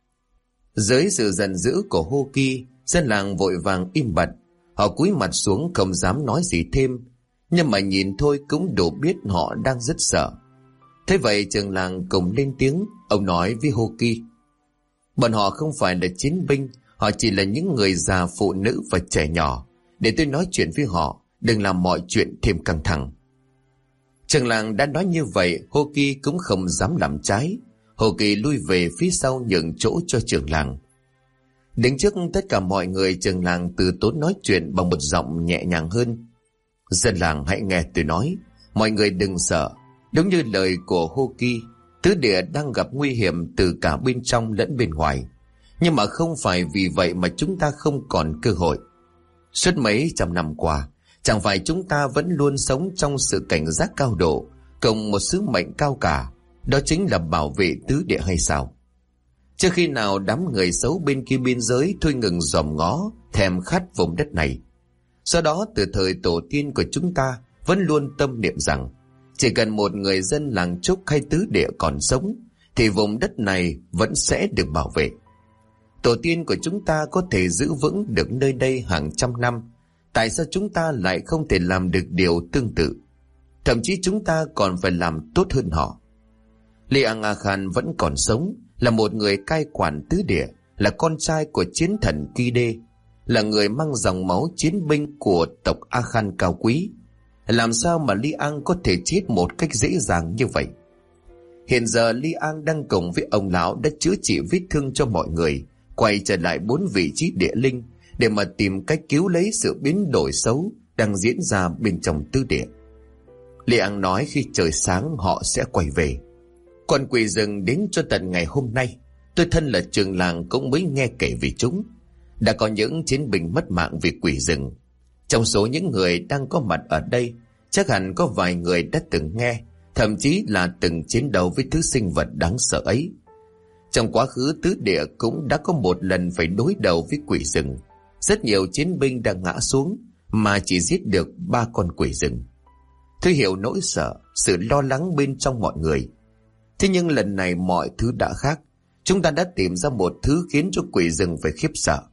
Dưới sự giận dữ của Hô Kỳ, dân làng vội vàng im bặt. Họ cúi mặt xuống không dám nói gì thêm, nhưng mà nhìn thôi cũng đủ biết họ đang rất sợ. Thế vậy trường làng cùng lên tiếng. Ông nói với Hô Kỳ, bọn họ không phải là chiến binh, họ chỉ là những người già, phụ nữ và trẻ nhỏ. Để tôi nói chuyện với họ, đừng làm mọi chuyện thêm căng thẳng. Trường làng đã nói như vậy, Hô Kỳ cũng không dám làm trái. Hô Kỳ lui về phía sau nhường chỗ cho trường làng. Đứng trước tất cả mọi người, trường làng từ tốn nói chuyện bằng một giọng nhẹ nhàng hơn. Dân làng hãy nghe tôi nói, mọi người đừng sợ. Đúng như lời của Hô Kỳ, tứ địa đang gặp nguy hiểm từ cả bên trong lẫn bên ngoài. Nhưng mà không phải vì vậy mà chúng ta không còn cơ hội. Suốt mấy trăm năm qua, chẳng phải chúng ta vẫn luôn sống trong sự cảnh giác cao độ, cùng một sứ mệnh cao cả, đó chính là bảo vệ tứ địa hay sao? Chưa khi nào đám người xấu bên kia biên giới thôi ngừng dòm ngó, thèm khát vùng đất này. Do đó từ thời tổ tiên của chúng ta vẫn luôn tâm niệm rằng, chỉ cần một người dân làng Trúc hay tứ địa còn sống, thì vùng đất này vẫn sẽ được bảo vệ. Tổ tiên của chúng ta có thể giữ vững được nơi đây hàng trăm năm, tại sao chúng ta lại không thể làm được điều tương tự? Thậm chí chúng ta còn phải làm tốt hơn họ. Li Aga Khan vẫn còn sống, là một người cai quản tứ địa, là con trai của chiến thần Ki Đê, là người mang dòng máu chiến binh của tộc A Khan cao quý. Làm sao mà Li Ang có thể chết một cách dễ dàng như vậy? Hiện giờ Li Ang đang cùng với ông lão đã chữa trị vết thương cho mọi người, quay trở lại 4 vị trí địa linh để mà tìm cách cứu lấy sự biến đổi xấu đang diễn ra bên trong tứ địa. Li Ang nói khi trời sáng họ sẽ quay về. Còn quỷ rừng đến cho tận ngày hôm nay, tôi thân là trường làng cũng mới nghe kể về chúng. Đã có những chiến binh mất mạng vì quỷ rừng. Trong số những người đang có mặt ở đây, chắc hẳn có vài người đã từng nghe, thậm chí là từng chiến đấu với thứ sinh vật đáng sợ ấy. Trong quá khứ tứ địa cũng đã có một lần phải đối đầu với quỷ rừng. Rất nhiều chiến binh đã ngã xuống mà chỉ giết được 3 con quỷ rừng. Tôi hiểu nỗi sợ, sự lo lắng bên trong mọi người. Thế nhưng lần này mọi thứ đã khác. Chúng ta đã tìm ra một thứ khiến cho quỷ rừng phải khiếp sợ.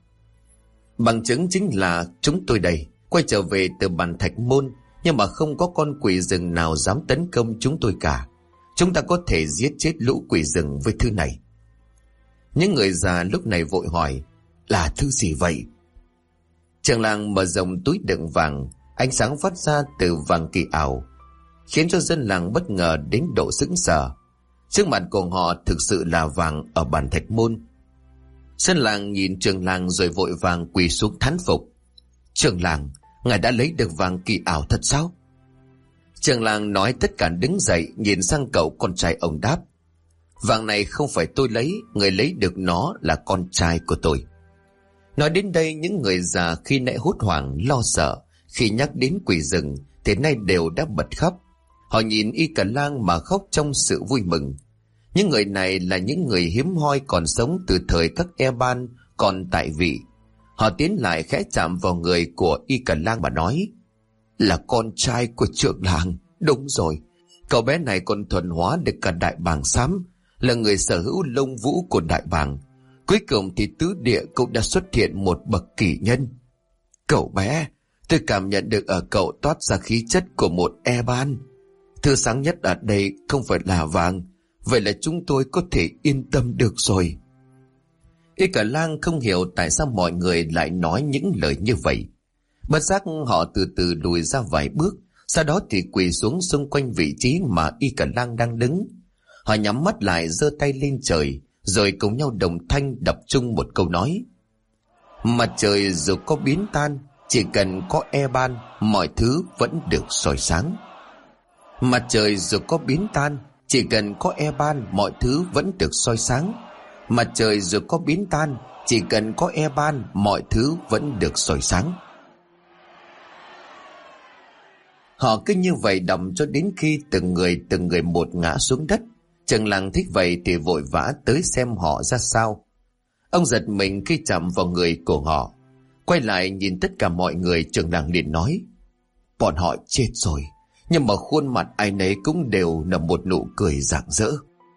Bằng chứng chính là chúng tôi đây, quay trở về từ bàn thạch môn, nhưng mà không có con quỷ rừng nào dám tấn công chúng tôi cả. Chúng ta có thể giết chết lũ quỷ rừng với thứ này. Những người già lúc này vội hỏi, là thứ gì vậy? Trường làng mở rộng túi đựng vàng, ánh sáng phát ra từ vàng kỳ ảo, khiến cho dân làng bất ngờ đến độ sững sờ. Trước mặt của họ thực sự là vàng ở bàn thạch môn. Dân làng nhìn trường làng rồi vội vàng quỳ xuống thán phục. Trường làng, ngài đã lấy được vàng kỳ ảo thật sao? Trường làng nói tất cả đứng dậy, nhìn sang cậu con trai ông đáp, vàng này không phải tôi lấy, người lấy được nó là con trai của tôi. Nói đến đây, những người già khi nãy hốt hoảng lo sợ khi nhắc đến quỷ rừng thì nay đều đã bật khóc. Họ nhìn Y Cả Lang mà khóc trong sự vui mừng. Những người này là những người hiếm hoi còn sống từ thời các Eban còn tại vị. Họ tiến lại khẽ chạm vào người của Y Cả Lang mà nói, là con trai của trưởng làng. Đúng rồi, cậu bé này còn thuần hóa được cả đại bàng xám, là người sở hữu lông vũ của đại bàng. Cuối cùng thì tứ địa cũng đã xuất hiện một bậc kỳ nhân. Cậu bé, tôi cảm nhận được ở cậu toát ra khí chất của một Eban. Thứ sáng nhất ở đây không phải là vàng, vậy là chúng tôi có thể yên tâm được rồi. Y Cả Lang không hiểu tại sao mọi người lại nói những lời như vậy. Bất giác họ từ từ lùi ra vài bước, sau đó thì quỳ xuống xung quanh vị trí mà Y Cả Lang đang đứng. Họ nhắm mắt lại, giơ tay lên trời, rồi cùng nhau đồng thanh đọc chung một câu nói. Mặt trời dù có biến tan, chỉ cần có Eban, mọi thứ vẫn được soi sáng. Mặt trời dù có biến tan, chỉ cần có Eban, mọi thứ vẫn được soi sáng. Mặt trời dù có biến tan, chỉ cần có Eban, mọi thứ vẫn được soi sáng. Họ cứ như vậy đọc cho đến khi từng người một ngã xuống đất. Trường làng thích vậy thì vội vã tới xem họ ra sao. Ông giật mình khi chạm vào người của họ. Quay lại nhìn tất cả mọi người, trường làng liền nói, bọn họ chết rồi, nhưng mà khuôn mặt ai nấy cũng đều là một nụ cười rạng rỡ.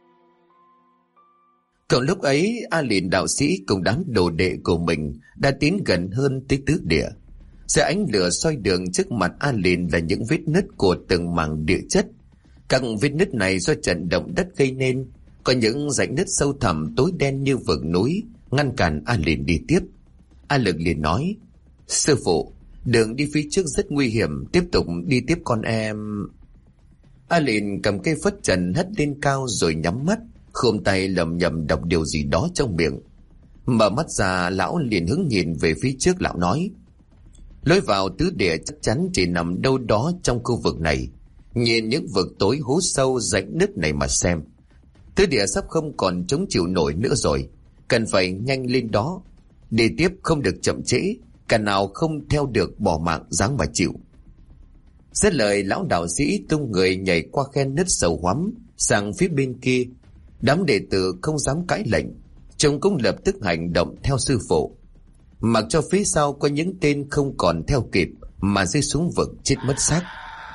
Còn lúc ấy, A Lìn đạo sĩ cùng đám đồ đệ của mình đã tiến gần hơn tới tứ địa. Dưới ánh lửa soi đường trước mặt A Lìn là những vết nứt của từng mảng địa chất. Các vết nứt này do trận động đất gây nên, có những rãnh nứt sâu thẳm tối đen như vực núi, ngăn cản A Lìn đi tiếp. A Lực liền nói, sư phụ, đường đi phía trước rất nguy hiểm, tiếp tục đi tiếp con em. A Lìn cầm cây phất trần hất lên cao rồi nhắm mắt, khom tay lẩm nhẩm đọc điều gì đó trong miệng. Mở mắt ra, lão liền hướng nhìn về phía trước. Lão nói, lối vào tứ địa chắc chắn chỉ nằm đâu đó trong khu vực này. Nhìn những vực tối hố sâu rãnh nứt này mà xem, tứ địa sắp không còn chống chịu nổi nữa rồi. Cần phải nhanh lên đó, đi tiếp không được chậm trễ, cả nào không theo được bỏ mạng dáng mà chịu. Dứt lời, lão đạo sĩ tung người nhảy qua khe nứt sâu hoắm sang phía bên kia. Đám đệ tử không dám cãi lệnh, chúng cũng lập tức hành động theo sư phụ, mặc cho phía sau có những tên không còn theo kịp mà rơi xuống vực chết mất xác.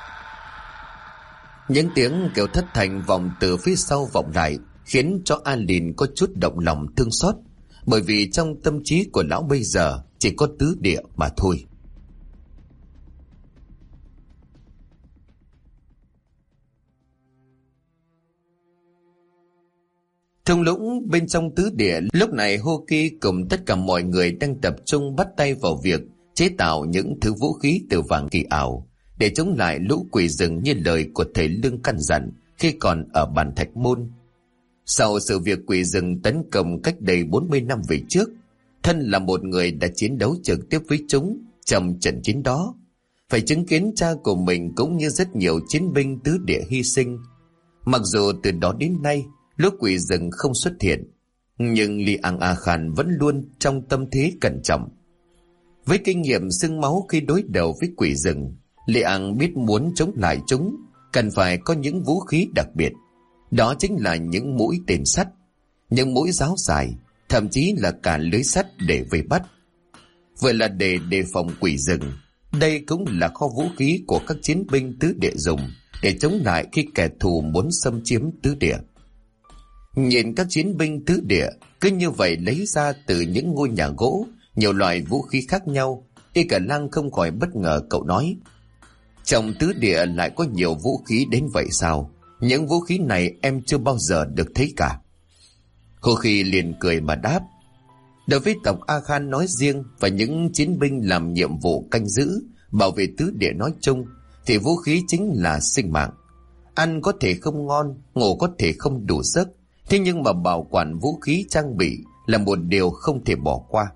Những tiếng kêu thất thanh vọng từ phía sau vọng lại, khiến cho A Lìn có chút động lòng thương xót, bởi vì trong tâm trí của lão bây giờ chỉ có tứ địa mà thôi. Thung lũng bên trong tứ địa lúc này Hoki cùng tất cả mọi người đang tập trung bắt tay vào việc chế tạo những thứ vũ khí từ vàng kỳ ảo để chống lại lũ quỷ rừng như lời của thầy Lương căn dặn khi còn ở bản Thạch Môn. Sau sự việc quỷ rừng tấn công cách đây 40 năm về trước, thân là một người đã chiến đấu trực tiếp với chúng trong trận chiến đó, phải chứng kiến cha của mình cũng như rất nhiều chiến binh tứ địa hy sinh. Mặc dù từ đó đến nay lũ quỷ rừng không xuất hiện, nhưng Liang A Khan vẫn luôn trong tâm thế cẩn trọng. Với kinh nghiệm xương máu khi đối đầu với quỷ rừng, Liang biết muốn chống lại chúng cần phải có những vũ khí đặc biệt. Đó chính là những mũi tên sắt, những mũi giáo dài, thậm chí là cả lưới sắt để vây bắt. Vậy là để đề phòng quỷ rừng, đây cũng là kho vũ khí của các chiến binh tứ địa dùng để chống lại khi kẻ thù muốn xâm chiếm tứ địa. Nhìn các chiến binh tứ địa cứ như vậy lấy ra từ những ngôi nhà gỗ nhiều loại vũ khí khác nhau, Y Cả Lang không khỏi bất ngờ. Cậu nói, trong tứ địa lại có nhiều vũ khí đến vậy sao? Những vũ khí này em chưa bao giờ được thấy cả. Hồ Khi liền cười mà đáp, đối với tộc A Khan nói riêng và những chiến binh làm nhiệm vụ canh giữ bảo vệ tứ địa nói chung thì vũ khí chính là sinh mạng. Ăn có thể không ngon, ngủ có thể không đủ giấc, thế nhưng mà bảo quản vũ khí trang bị là một điều không thể bỏ qua.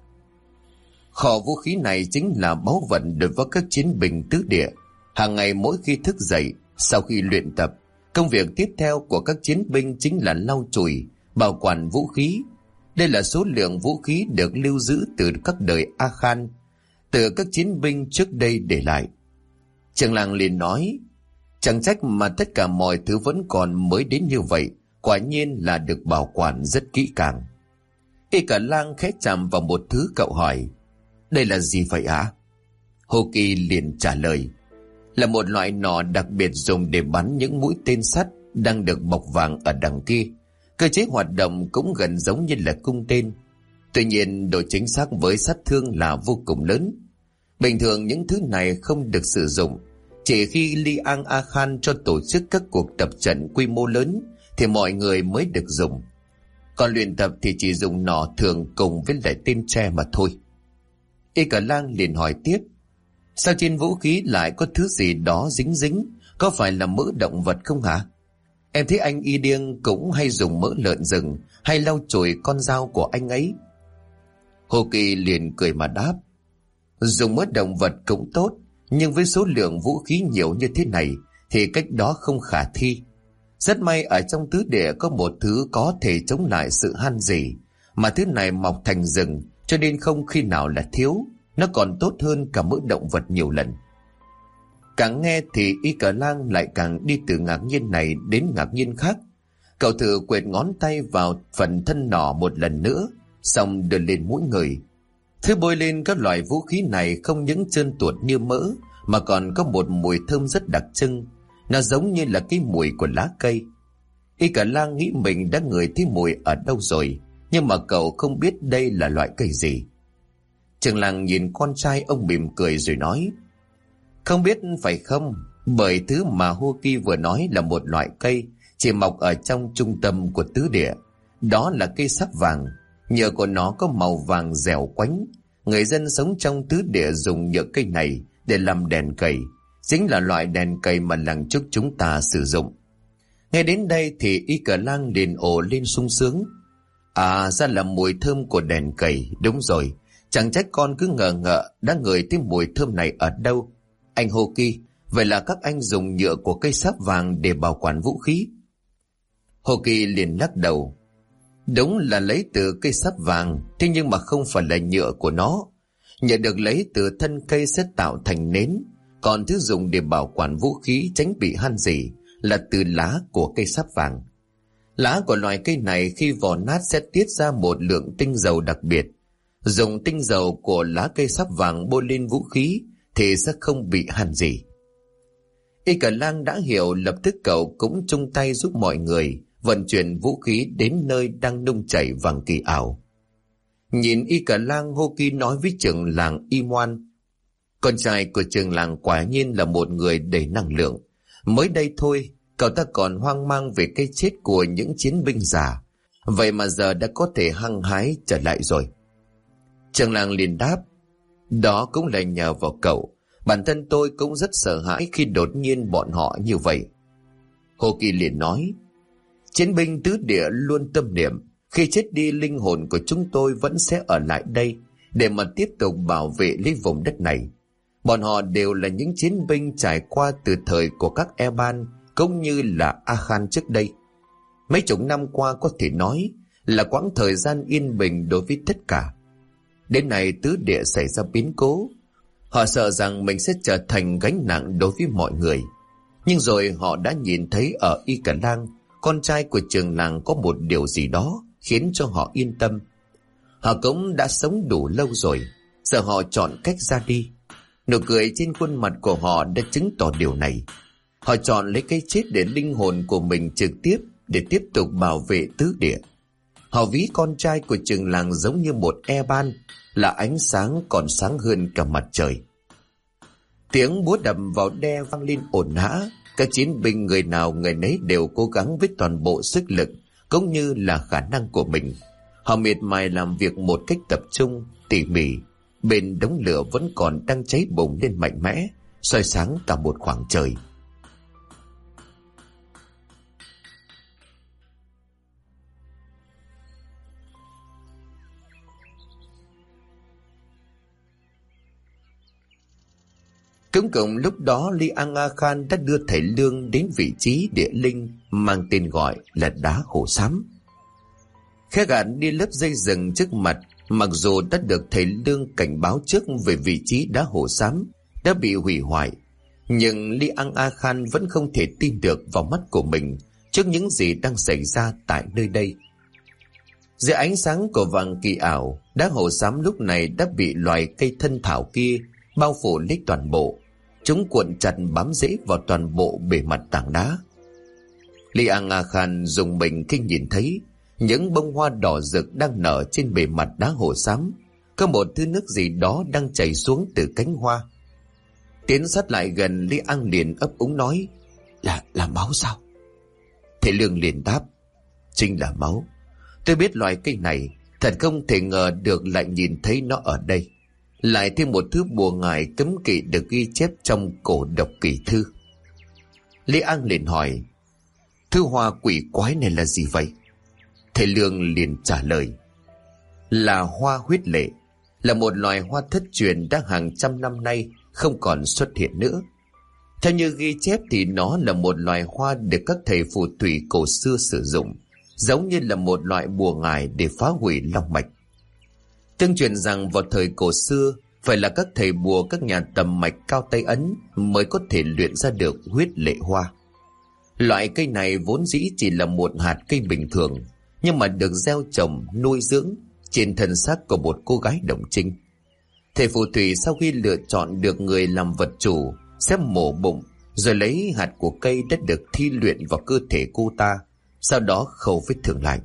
Kho vũ khí này chính là báu vật đối với các chiến binh tứ địa. Hàng ngày mỗi khi thức dậy, sau khi luyện tập, công việc tiếp theo của các chiến binh chính là lau chùi, bảo quản vũ khí. Đây là số lượng vũ khí được lưu giữ từ các đời A Khan, từ các chiến binh trước đây để lại. Trường Làng liền nói, chẳng trách mà tất cả mọi thứ vẫn còn mới đến như vậy, quả nhiên là được bảo quản rất kỹ càng. Y Cả Lang khẽ chạm vào một thứ. Cậu hỏi, đây là gì vậy ạ? Hồ Kỳ liền trả lời, là một loại nỏ đặc biệt dùng để bắn những mũi tên sắt đang được bọc vàng ở đằng kia. Cơ chế hoạt động cũng gần giống như là cung tên, tuy nhiên độ chính xác với sát thương là vô cùng lớn. Bình thường những thứ này không được sử dụng, chỉ khi Liang A Khan cho tổ chức các cuộc tập trận quy mô lớn thì mọi người mới được dùng. Còn luyện tập thì chỉ dùng nỏ thường cùng với lại tên tre mà thôi. Y Cả Lang liền hỏi tiếp, sao trên vũ khí lại có thứ gì đó dính dính, có phải là mỡ động vật không hả? Em thấy anh Y Điêng cũng hay dùng mỡ lợn rừng hay lau chùi con dao của anh ấy. Hồ Kỳ liền cười mà đáp, dùng mỡ động vật cũng tốt, nhưng với số lượng vũ khí nhiều như thế này thì cách đó không khả thi. Rất may ở trong tứ địa có một thứ có thể chống lại sự han rỉ, mà thứ này mọc thành rừng cho nên không khi nào là thiếu. Nó còn tốt hơn cả mỡ động vật nhiều lần. Càng nghe thì Y Cả Lang lại càng đi từ ngạc nhiên này đến ngạc nhiên khác. Cậu thử quệt ngón tay vào phần thân nỏ một lần nữa, xong đưa lên mũi người. Thứ bôi lên các loại vũ khí này không những trơn tuột như mỡ, mà còn có một mùi thơm rất đặc trưng. Nó giống như là cái mùi của lá cây. Y Cả Lang nghĩ mình đã ngửi thấy mùi ở đâu rồi, nhưng mà cậu không biết đây là loại cây gì. Trường Làng nhìn con trai ông mỉm cười rồi nói, không biết phải không, bởi thứ mà Hoki vừa nói là một loại cây chỉ mọc ở trong trung tâm của tứ địa. Đó là cây sáp vàng, nhựa của nó có màu vàng dẻo quánh. Người dân sống trong tứ địa dùng nhựa cây này để làm đèn cầy, chính là loại đèn cầy mà làng Trúc chúng ta sử dụng. Nghe đến đây thì Y Cả Lang liền ồ lên sung sướng. À, ra là mùi thơm của đèn cầy, đúng rồi. Chẳng trách con cứ ngờ ngợ đã ngửi thấy mùi thơm này ở đâu. Anh Hoki, vậy là các anh dùng nhựa của cây sáp vàng để bảo quản vũ khí? Hoki liền lắc đầu. Đúng là lấy từ cây sáp vàng, thế nhưng mà không phải là nhựa của nó. Nhựa được lấy từ thân cây sẽ tạo thành nến, còn thứ dùng để bảo quản vũ khí tránh bị han rỉ là từ lá của cây sáp vàng. Lá của loài cây này khi vò nát sẽ tiết ra một lượng tinh dầu đặc biệt. Dùng tinh dầu của lá cây sáp vàng bôi lên vũ khí thì sẽ không bị han rỉ. Y Cả Lang đã hiểu, lập tức cậu cũng chung tay giúp mọi người vận chuyển vũ khí đến nơi đang nung chảy vàng kỳ ảo. Nhìn Y Cả Lang, Hoki nói với trưởng làng Y Moan, con trai của trưởng làng quả nhiên là một người đầy năng lượng. Mới đây thôi, cậu ta còn hoang mang về cái chết của những chiến binh già. vậy mà giờ đã có thể hăng hái trở lại rồi. Trường làng liền đáp, đó cũng là nhờ vào cậu. Bản thân tôi cũng rất sợ hãi khi đột nhiên bọn họ như vậy. Hồ Kỳ liền nói, chiến binh tứ địa luôn tâm niệm, khi chết đi linh hồn của chúng tôi vẫn sẽ ở lại đây để mà tiếp tục bảo vệ lấy vùng đất này. Bọn họ đều là những chiến binh trải qua từ thời của các Eban cũng như là A Khan trước đây. Mấy chục năm qua có thể nói là quãng thời gian yên bình đối với tất cả. Đến nay tứ địa xảy ra biến cố, họ sợ rằng mình sẽ trở thành gánh nặng đối với mọi người. Nhưng rồi họ đã nhìn thấy ở Y Cả Lang, con trai của trường làng, có một điều gì đó khiến cho họ yên tâm. Họ cũng đã sống đủ lâu rồi, giờ họ chọn cách ra đi. Nụ cười trên khuôn mặt của họ đã chứng tỏ điều này. Họ chọn lấy cái chết để linh hồn của mình trực tiếp để tiếp tục bảo vệ tứ địa. Họ ví con trai của trường làng giống như một Eban, là ánh sáng còn sáng hơn cả mặt trời. Tiếng búa đập vào đe vang lên ồn ào. Các chiến binh người nào người nấy đều cố gắng với toàn bộ sức lực cũng như là khả năng của mình. Họ miệt mài làm việc một cách tập trung, tỉ mỉ. Bên đống lửa vẫn còn đang cháy bùng lên mạnh mẽ, soi sáng cả một khoảng trời. Cũng cùng lúc đó, Li Anga Khan đã đưa thầy Lương đến vị trí địa linh mang tên gọi là đá hổ xám. Khe gạn đi lớp dây rừng trước mặt, mặc dù đã được thầy Lương cảnh báo trước về vị trí đá hổ xám đã bị hủy hoại, nhưng Li Anga Khan vẫn không thể tin được vào mắt của mình trước những gì đang xảy ra tại nơi đây. Dưới ánh sáng của vàng kỳ ảo, đá hổ xám lúc này đã bị loài cây thân thảo kia bao phủ lấy toàn bộ. Chúng cuộn chặt bám rễ vào toàn bộ bề mặt tảng đá. Li Anga Khan dùng mình khi nhìn thấy những bông hoa đỏ rực đang nở trên bề mặt đá hổ xám. Có một thứ nước gì đó đang chảy xuống từ cánh hoa. Tiến sát lại gần, Li Ang liền ấp úng nói, là máu sao? Thầy Lương liền đáp, chính là máu. Tôi biết loài cây này, thật không thể ngờ được lại nhìn thấy nó ở đây. Lại thêm một thứ bùa ngải cấm kỵ được ghi chép trong cổ độc kỳ thư. Lý An liền hỏi, thứ hoa quỷ quái này là gì vậy? Thầy Lương liền trả lời, là hoa huyết lệ, là một loài hoa thất truyền đã hàng trăm năm nay không còn xuất hiện nữa. Theo như ghi chép thì nó là một loài hoa được các thầy phù thủy cổ xưa sử dụng, giống như là một loại bùa ngải để phá hủy long mạch. Tương truyền rằng vào thời cổ xưa, phải là các thầy bùa các nhà tầm mạch cao tay Ấn mới có thể luyện ra được huyết lệ hoa. Loại cây này vốn dĩ chỉ là một hạt cây bình thường, nhưng mà được gieo trồng, nuôi dưỡng trên thân xác của một cô gái đồng trinh. Thầy phù thủy sau khi lựa chọn được người làm vật chủ, sẽ mổ bụng, rồi lấy hạt của cây đã được thi luyện vào cơ thể cô ta, sau đó khâu vết thương lại.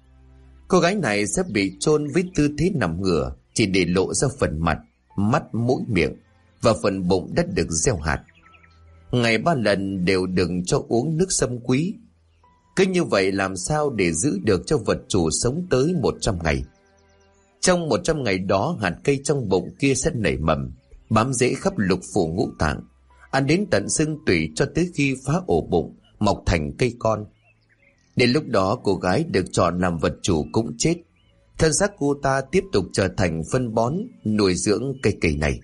Cô gái này sẽ bị chôn với tư thế nằm ngửa, chỉ để lộ ra phần mặt, mắt, mũi, miệng và phần bụng đã được gieo hạt. Ngày 3 lần đều đừng cho uống nước sâm quý. Cứ như vậy làm sao để giữ được cho vật chủ sống tới 100 ngày. Trong 100 ngày đó, hạt cây trong bụng kia sẽ nảy mầm, bám rễ khắp lục phủ ngũ tạng, ăn đến tận xương tủy cho tới khi phá ổ bụng, mọc thành cây con. Đến lúc đó cô gái được chọn làm vật chủ cũng chết. Thân xác cô ta tiếp tục trở thành phân bón, nuôi dưỡng cây này.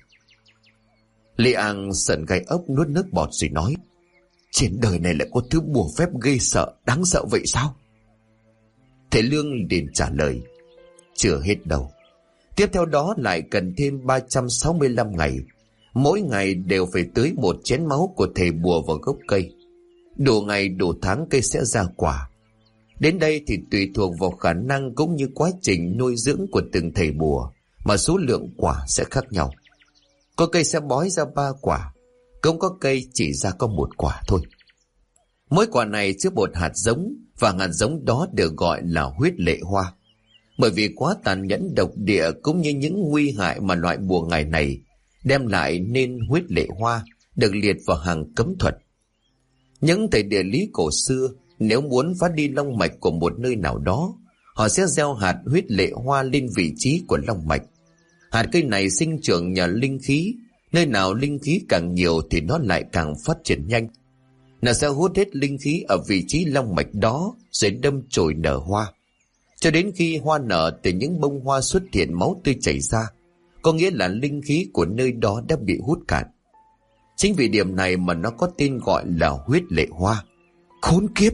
Lê An sợn gai ốc nuốt nước bọt rồi nói, trên đời này lại có thứ bùa phép ghê sợ, đáng sợ vậy sao? Thầy Lương liền trả lời, chưa hết đâu. Tiếp theo đó lại cần thêm 365 ngày. Mỗi ngày đều phải tưới một chén máu của thầy bùa vào gốc cây. Đủ ngày đủ tháng cây sẽ ra quả. Đến đây thì tùy thuộc vào khả năng cũng như quá trình nuôi dưỡng của từng thầy bùa mà số lượng quả sẽ khác nhau. Có cây sẽ bói ra 3 quả, cũng có cây chỉ ra có 1 quả thôi. Mỗi quả này chứa một hạt giống, và hạt giống đó được gọi là huyết lệ hoa. Bởi vì quá tàn nhẫn độc địa cũng như những nguy hại mà loại bùa ngải này đem lại, nên huyết lệ hoa được liệt vào hàng cấm thuật. Những thầy địa lý cổ xưa nếu muốn phá đi long mạch của một nơi nào đó, họ sẽ gieo hạt huyết lệ hoa lên vị trí của long mạch. Hạt cây này sinh trưởng nhờ linh khí, nơi nào linh khí càng nhiều thì nó lại càng phát triển nhanh. Nó sẽ hút hết linh khí ở vị trí long mạch đó rồi đâm chồi nở hoa. Cho đến khi hoa nở từ những bông hoa xuất hiện máu tươi chảy ra, có nghĩa là linh khí của nơi đó đã bị hút cạn. Chính vì điểm này mà nó có tên gọi là huyết lệ hoa. Khốn kiếp!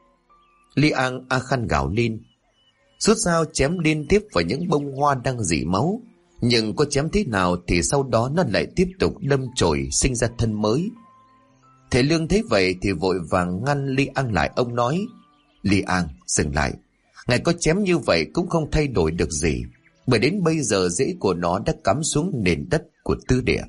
Li-an A-khan gào lên, rút dao chém liên tiếp vào những bông hoa đang rỉ máu. Nhưng có chém thế nào thì sau đó nó lại tiếp tục đâm chồi sinh ra thân mới. Thầy Lương thấy vậy thì vội vàng ngăn Li-an lại. Ông nói, Li-an, dừng lại. Ngài có chém như vậy cũng không thay đổi được gì, bởi đến bây giờ rễ của nó đã cắm xuống nền đất của tứ địa.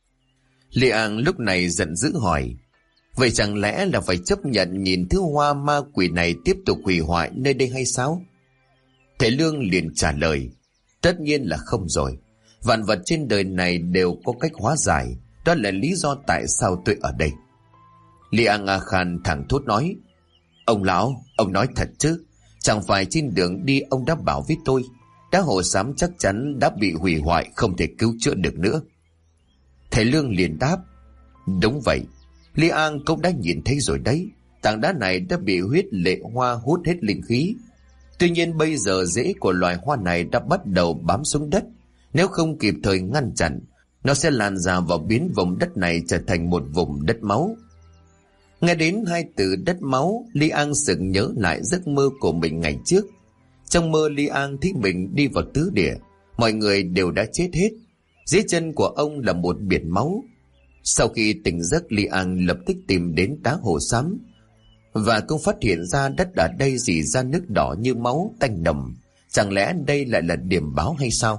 Li-an lúc này giận dữ hỏi, vậy chẳng lẽ là phải chấp nhận nhìn thứ hoa ma quỷ này tiếp tục hủy hoại nơi đây hay sao? Thầy Lương liền trả lời, tất nhiên là không rồi. Vạn vật trên đời này đều có cách hóa giải, đó là lý do tại sao tôi ở đây. Li-an A-khan thẳng thốt nói, ông lão, ông nói thật chứ? Chẳng phải trên đường đi ông đã bảo với tôi đá hồ xám chắc chắn đã bị hủy hoại, không thể cứu chữa được nữa. Thầy Lương liền đáp, đúng vậy, Li-an cũng đã nhìn thấy rồi đấy. Tảng đá này đã bị huyết lệ hoa hút hết linh khí. Tuy nhiên bây giờ rễ của loài hoa này đã bắt đầu bám xuống đất. Nếu không kịp thời ngăn chặn, nó sẽ lan ra và biến vùng đất này trở thành một vùng đất máu. Nghe đến hai từ đất máu, Li-an sực nhớ lại giấc mơ của mình ngày trước. Trong mơ, Li-an thấy mình đi vào tứ địa, mọi người đều đã chết hết. Dưới chân của ông là một biển máu. Sau khi tỉnh giấc, Li-an lập tức tìm đến đá hồ xám và cũng phát hiện ra đất ở đây rỉ ra nước đỏ như máu tanh nồng. Chẳng lẽ đây lại là điểm báo hay sao?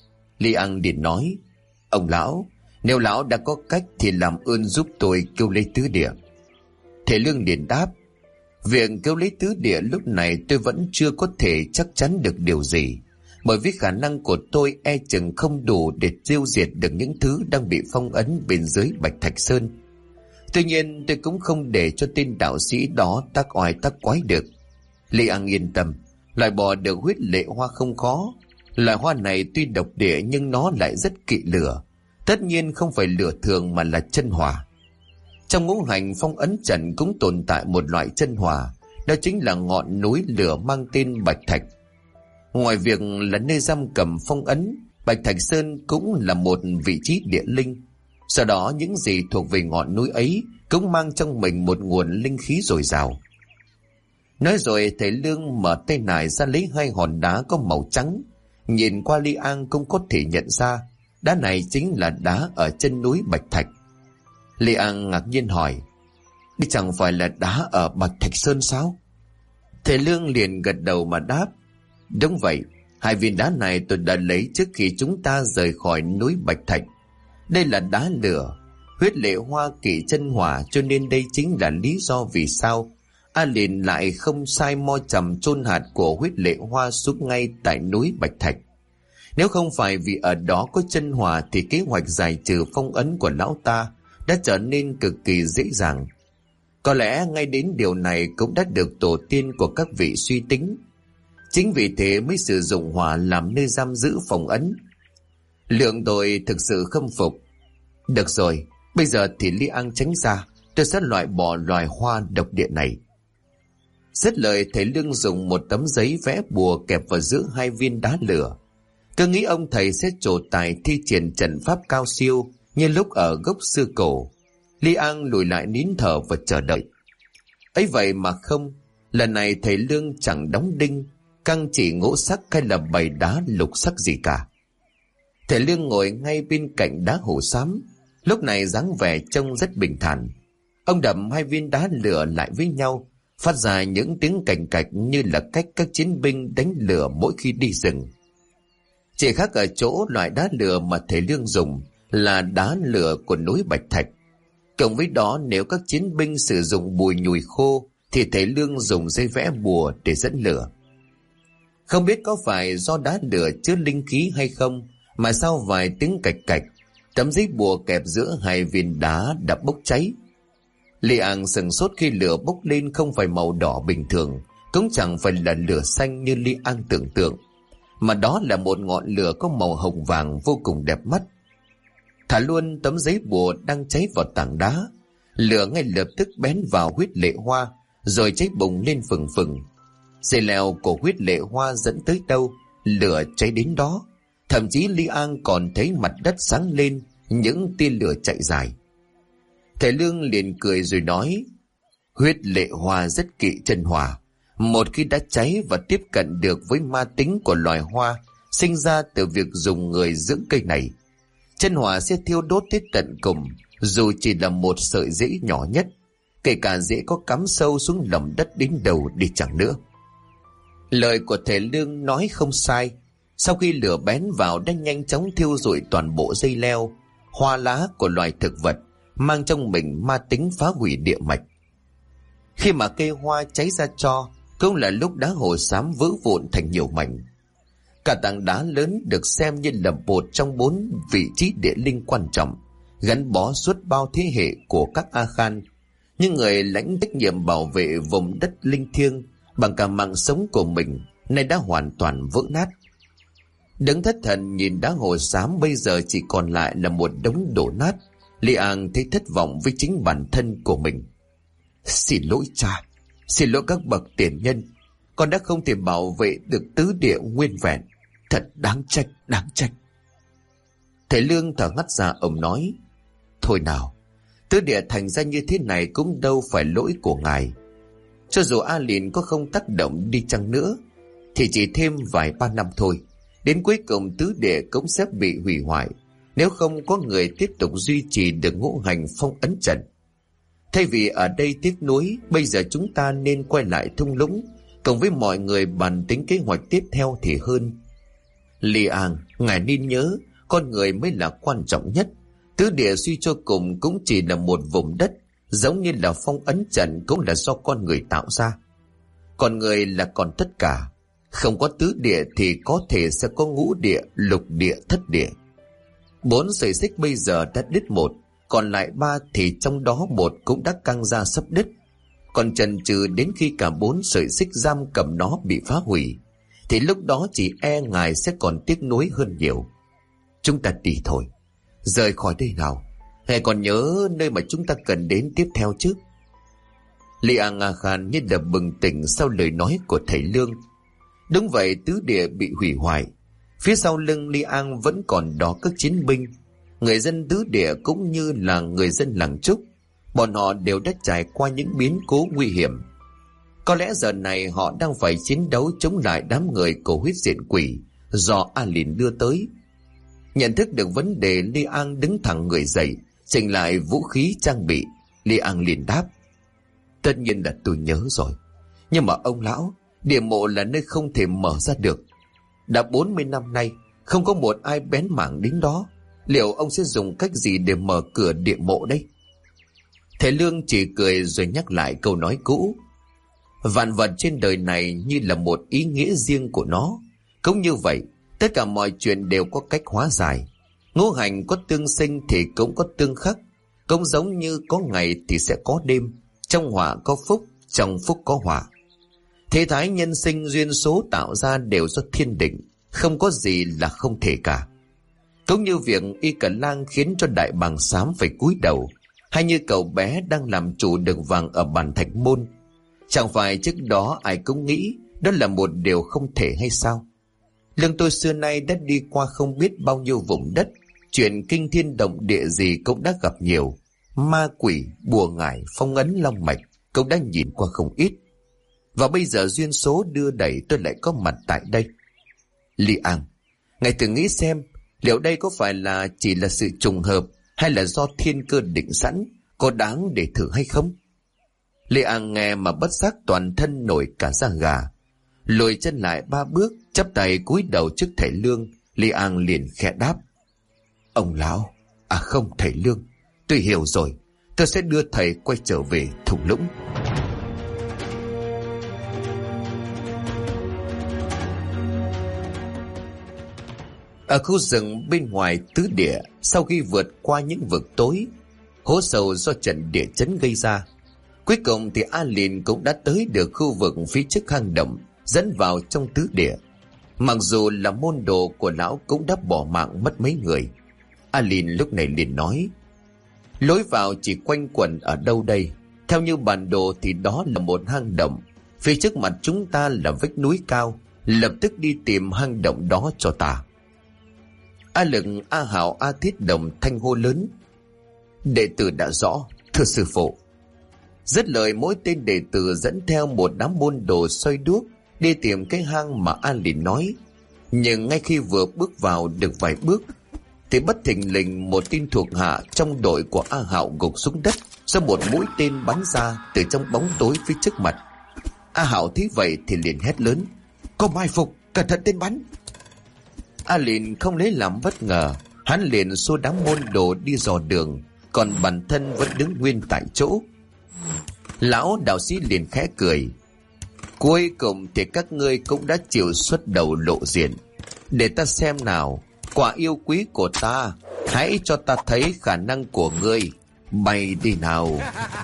Li-an liền nói, ông lão, nếu lão đã có cách thì làm ơn giúp tôi kêu lấy tứ địa. Thầy Lương liền đáp, việc kêu lấy tứ địa lúc này tôi vẫn chưa có thể chắc chắn được điều gì, bởi vì khả năng của tôi e chừng không đủ để tiêu diệt được những thứ đang bị phong ấn bên dưới Bạch Thạch Sơn. Tuy nhiên tôi cũng không để cho tên đạo sĩ đó tác oai tác quái được. Li-an yên tâm, loại bỏ được huyết lệ hoa không khó. Loài hoa này tuy độc địa nhưng nó lại rất kỵ lửa. Tất nhiên không phải lửa thường mà là chân hỏa. Trong ngũ hành phong ấn trận cũng tồn tại một loại chân hỏa, đó chính là ngọn núi lửa mang tên Bạch Thạch. Ngoài việc là nơi giam cầm phong ấn, Bạch Thạch Sơn cũng là một vị trí địa linh. Sau đó những gì thuộc về ngọn núi ấy cũng mang trong mình một nguồn linh khí dồi dào. Nói rồi thầy Lương mở tay nải ra lấy hai hòn đá có màu trắng. Nhìn qua Li-an cũng có thể nhận ra đá này chính là đá ở chân núi Bạch Thạch. Li-an ngạc nhiên hỏi, đây chẳng phải là đá ở Bạch Thạch Sơn sao? Thầy Lương liền gật đầu mà đáp, đúng vậy, hai viên đá này tôi đã lấy trước khi chúng ta rời khỏi núi Bạch Thạch. Đây là đá lửa, huyết lệ hoa kỵ chân hỏa, cho nên đây chính là lý do vì sao A Liền lại không sai mo chầm chôn hạt của huyết lệ hoa xuống ngay tại núi Bạch Thạch. Nếu không phải vì ở đó có chân hỏa thì kế hoạch giải trừ phong ấn của lão ta đã trở nên cực kỳ dễ dàng. Có lẽ ngay đến điều này cũng đã được tổ tiên của các vị suy tính. Chính vì thế mới sử dụng hỏa làm nơi giam giữ phong ấn. Lượng tôi thực sự khâm phục. Được rồi, bây giờ thì Li-an tránh ra, tôi sẽ loại bỏ loài hoa độc địa này. Dứt lời, thầy Lương dùng một tấm giấy vẽ bùa kẹp vào giữa hai viên đá lửa. Cứ nghĩ ông thầy sẽ trổ tài thi triển trận pháp cao siêu như lúc ở gốc xưa cổ. Li-an lùi lại nín thở và chờ đợi. Ấy vậy mà không, lần này thầy Lương chẳng đóng đinh, căng chỉ ngũ sắc hay là bày đá lục sắc gì cả. Thầy Lương ngồi ngay bên cạnh đá hồ xám, lúc này dáng vẻ trông rất bình thản. Ông đập hai viên đá lửa lại với nhau, phát ra những tiếng cành cạch như là cách các chiến binh đánh lửa mỗi khi đi rừng. Chỉ khác ở chỗ loại đá lửa mà thầy Lương dùng là đá lửa của núi Bạch Thạch. Cộng với đó, nếu các chiến binh sử dụng bùi nhùi khô thì thầy Lương dùng dây vẽ bùa để dẫn lửa. Không biết có phải do đá lửa chứa linh khí hay không mà sau vài tiếng cạch cạch, tấm giấy bùa kẹp giữa hai viên đá đã bốc cháy. Li-an sửng sốt khi lửa bốc lên không phải màu đỏ bình thường cũng chẳng phải là lửa xanh như Li An tưởng tượng, mà đó là một ngọn lửa có màu hồng vàng vô cùng đẹp mắt. Thả luôn tấm giấy bùa đang cháy vào tảng đá, lửa ngay lập tức bén vào huyết lệ hoa, rồi cháy bùng lên phừng phừng. Dây leo của huyết lệ hoa dẫn tới đâu, lửa cháy đến đó. Thậm chí Li An còn thấy mặt đất sáng lên, những tia lửa chạy dài. Thầy Lương liền cười rồi nói: huyết lệ hoa rất kỵ chân hỏa. Một khi đã cháy và tiếp cận được với ma tính của loài hoa sinh ra từ việc dùng người dưỡng cây này, chân hỏa sẽ thiêu đốt tới tận cùng, dù chỉ là một sợi rễ nhỏ nhất, kể cả rễ có cắm sâu xuống lòng đất đến đầu đi chẳng nữa. Lời của thầy Lương nói không sai. Sau khi lửa bén vào đã nhanh chóng thiêu rụi toàn bộ dây leo, hoa lá của loài thực vật, mang trong mình ma tính phá hủy địa mạch. Khi mà cây hoa cháy ra tro, cũng là lúc đá hồ xám vỡ vụn thành nhiều mảnh. Cả tảng đá lớn được xem như là một trong 4 vị trí địa linh quan trọng, gắn bó suốt bao thế hệ của các A Khan, những người lãnh trách nhiệm bảo vệ vùng đất linh thiêng bằng cả mạng sống của mình, nay đã hoàn toàn vỡ nát. Đứng thất thần nhìn đá hồ xám bây giờ chỉ còn lại là một đống đổ nát, Li An thấy thất vọng với chính bản thân của mình. Xin lỗi cha, xin lỗi các bậc tiền nhân, con đã không thể bảo vệ được tứ địa nguyên vẹn. Thật đáng trách, đáng trách. Thầy Lương thở ngắt ra, ông nói: thôi nào, tứ địa thành ra như thế này cũng đâu phải lỗi của ngài. Cho dù A Lìn có không tác động đi chăng nữa, thì chỉ thêm vài ba năm thôi, đến cuối cùng tứ địa cũng sẽ bị hủy hoại, nếu không có người tiếp tục duy trì được ngũ hành phong ấn trận. Thay vì ở đây tiếc nuối, bây giờ chúng ta nên quay lại thung lũng, cùng với mọi người bàn tính kế hoạch tiếp theo thì hơn. Li An, ngài nên nhớ, con người mới là quan trọng nhất. Tứ địa suy cho cùng cũng chỉ là một vùng đất, giống như là phong ấn trận cũng là do con người tạo ra. Con người là còn tất cả. Không có tứ địa thì có thể sẽ có ngũ địa, lục địa, thất địa. 4 sợi xích bây giờ đã đứt một, còn lại 3 thì trong đó một cũng đã căng ra sắp đứt. Còn chần chừ đến khi cả 4 sợi xích giam cầm nó bị phá hủy, thì lúc đó chỉ e ngài sẽ còn tiếc nuối hơn nhiều. Chúng ta đi thôi, rời khỏi đây nào. Ngài còn nhớ nơi mà chúng ta cần đến tiếp theo chứ? Li An A Khan như là bừng tỉnh sau lời nói của thầy Lương. Đúng vậy, tứ địa bị hủy hoại. Phía sau lưng Li An vẫn còn đó các chiến binh, người dân tứ địa cũng như là người dân làng Trúc. Bọn họ đều đã trải qua những biến cố nguy hiểm. Có lẽ giờ này họ đang phải chiến đấu chống lại đám người của huyết diện quỷ do A Lìn đưa tới. Nhận thức được vấn đề, Li An đứng thẳng người dậy, chỉnh lại vũ khí trang bị. Li An liền đáp: tất nhiên là tôi nhớ rồi, nhưng mà ông lão, địa mộ là nơi không thể mở ra được. Đã 40 năm nay không có một ai bén mảng đến đó. Liệu ông sẽ dùng cách gì để mở cửa địa mộ đây? Thầy Lương chỉ cười rồi nhắc lại câu nói cũ: vạn vật trên đời này như là một ý nghĩa riêng của nó. Cũng như vậy, tất cả mọi chuyện đều có cách hóa giải. Ngũ hành có tương sinh thì cũng có tương khắc. Cũng giống như có ngày thì sẽ có đêm, trong họa có phúc, trong phúc có họa. Thế thái nhân sinh duyên số tạo ra đều do thiên định, không có gì là không thể cả. Cũng như việc Y Cẩn Lang khiến cho Đại Bàng Xám phải cúi đầu, hay như cậu bé đang làm chủ được vàng ở bàn Thạch Môn, chẳng phải trước đó ai cũng nghĩ đó là một điều không thể hay sao? Lương tôi xưa nay đã đi qua không biết bao nhiêu vùng đất, chuyện kinh thiên động địa gì cũng đã gặp nhiều. Ma quỷ, bùa ngải, phong ấn long mạch cũng đã nhìn qua không ít. Và bây giờ duyên số đưa đẩy tôi lại có mặt tại đây. Li An, ngài thử nghĩ xem, liệu đây có phải là chỉ là sự trùng hợp, hay là do thiên cơ định sẵn, có đáng để thử hay không? Li An nghe mà bất giác toàn thân nổi cả da gà. Lùi chân lại 3 bước, chắp tay cúi đầu trước thầy Lương. Li An liền khẽ đáp: ông lão, à không, thầy Lương, tôi hiểu rồi. Tôi sẽ đưa thầy quay trở về thung lũng. Ở khu rừng bên ngoài tứ địa, sau khi vượt qua những vực tối, hố sâu do trận địa chấn gây ra, Cuối cùng thì A Lìn cũng đã tới được khu vực phía trước hang động, dẫn vào trong tứ địa. Mặc dù là môn đồ của lão cũng đã bỏ mạng mất mấy người. A Lìn lúc này liền nói: lối vào chỉ quanh quẩn ở đâu đây? Theo như bản đồ thì đó là một hang động. Phía trước mặt chúng ta là vách núi cao. Lập tức đi tìm hang động đó cho ta. A Lực, A Hảo, A Thiết đồng thanh hô lớn: đệ tử đã rõ, thưa sư phụ. Dứt lời, mỗi tên đệ tử dẫn theo một đám môn đồ xoay đuốc đi tìm cái hang mà A Lìn nói. Nhưng ngay khi vừa bước vào được vài bước thì bất thình lình một tên thuộc hạ trong đội của A Hạo gục xuống đất do một mũi tên bắn ra từ trong bóng tối phía trước mặt. A Hạo thấy vậy thì liền hét lớn: có mai phục, cẩn thận tên bắn. A Lìn không lấy làm bất ngờ, hắn liền xua đám môn đồ đi dò đường, còn bản thân vẫn đứng nguyên tại chỗ. Lão đạo sĩ liền khẽ cười: cuối cùng thì các ngươi cũng đã chịu xuất đầu lộ diện. Để ta xem nào, quả yêu quý của ta, hãy cho ta thấy khả năng của ngươi. Bay đi nào.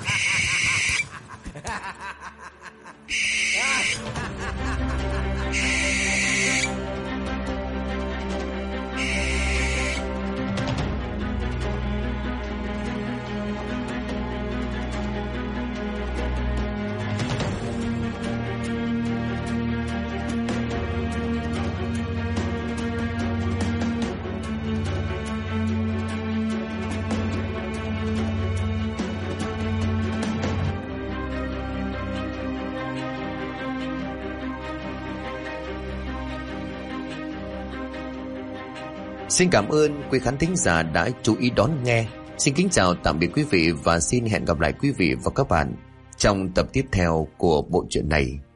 Xin cảm ơn quý khán thính giả đã chú ý đón nghe. Xin kính chào tạm biệt quý vị và xin hẹn gặp lại quý vị và các bạn trong tập tiếp theo của bộ truyện này.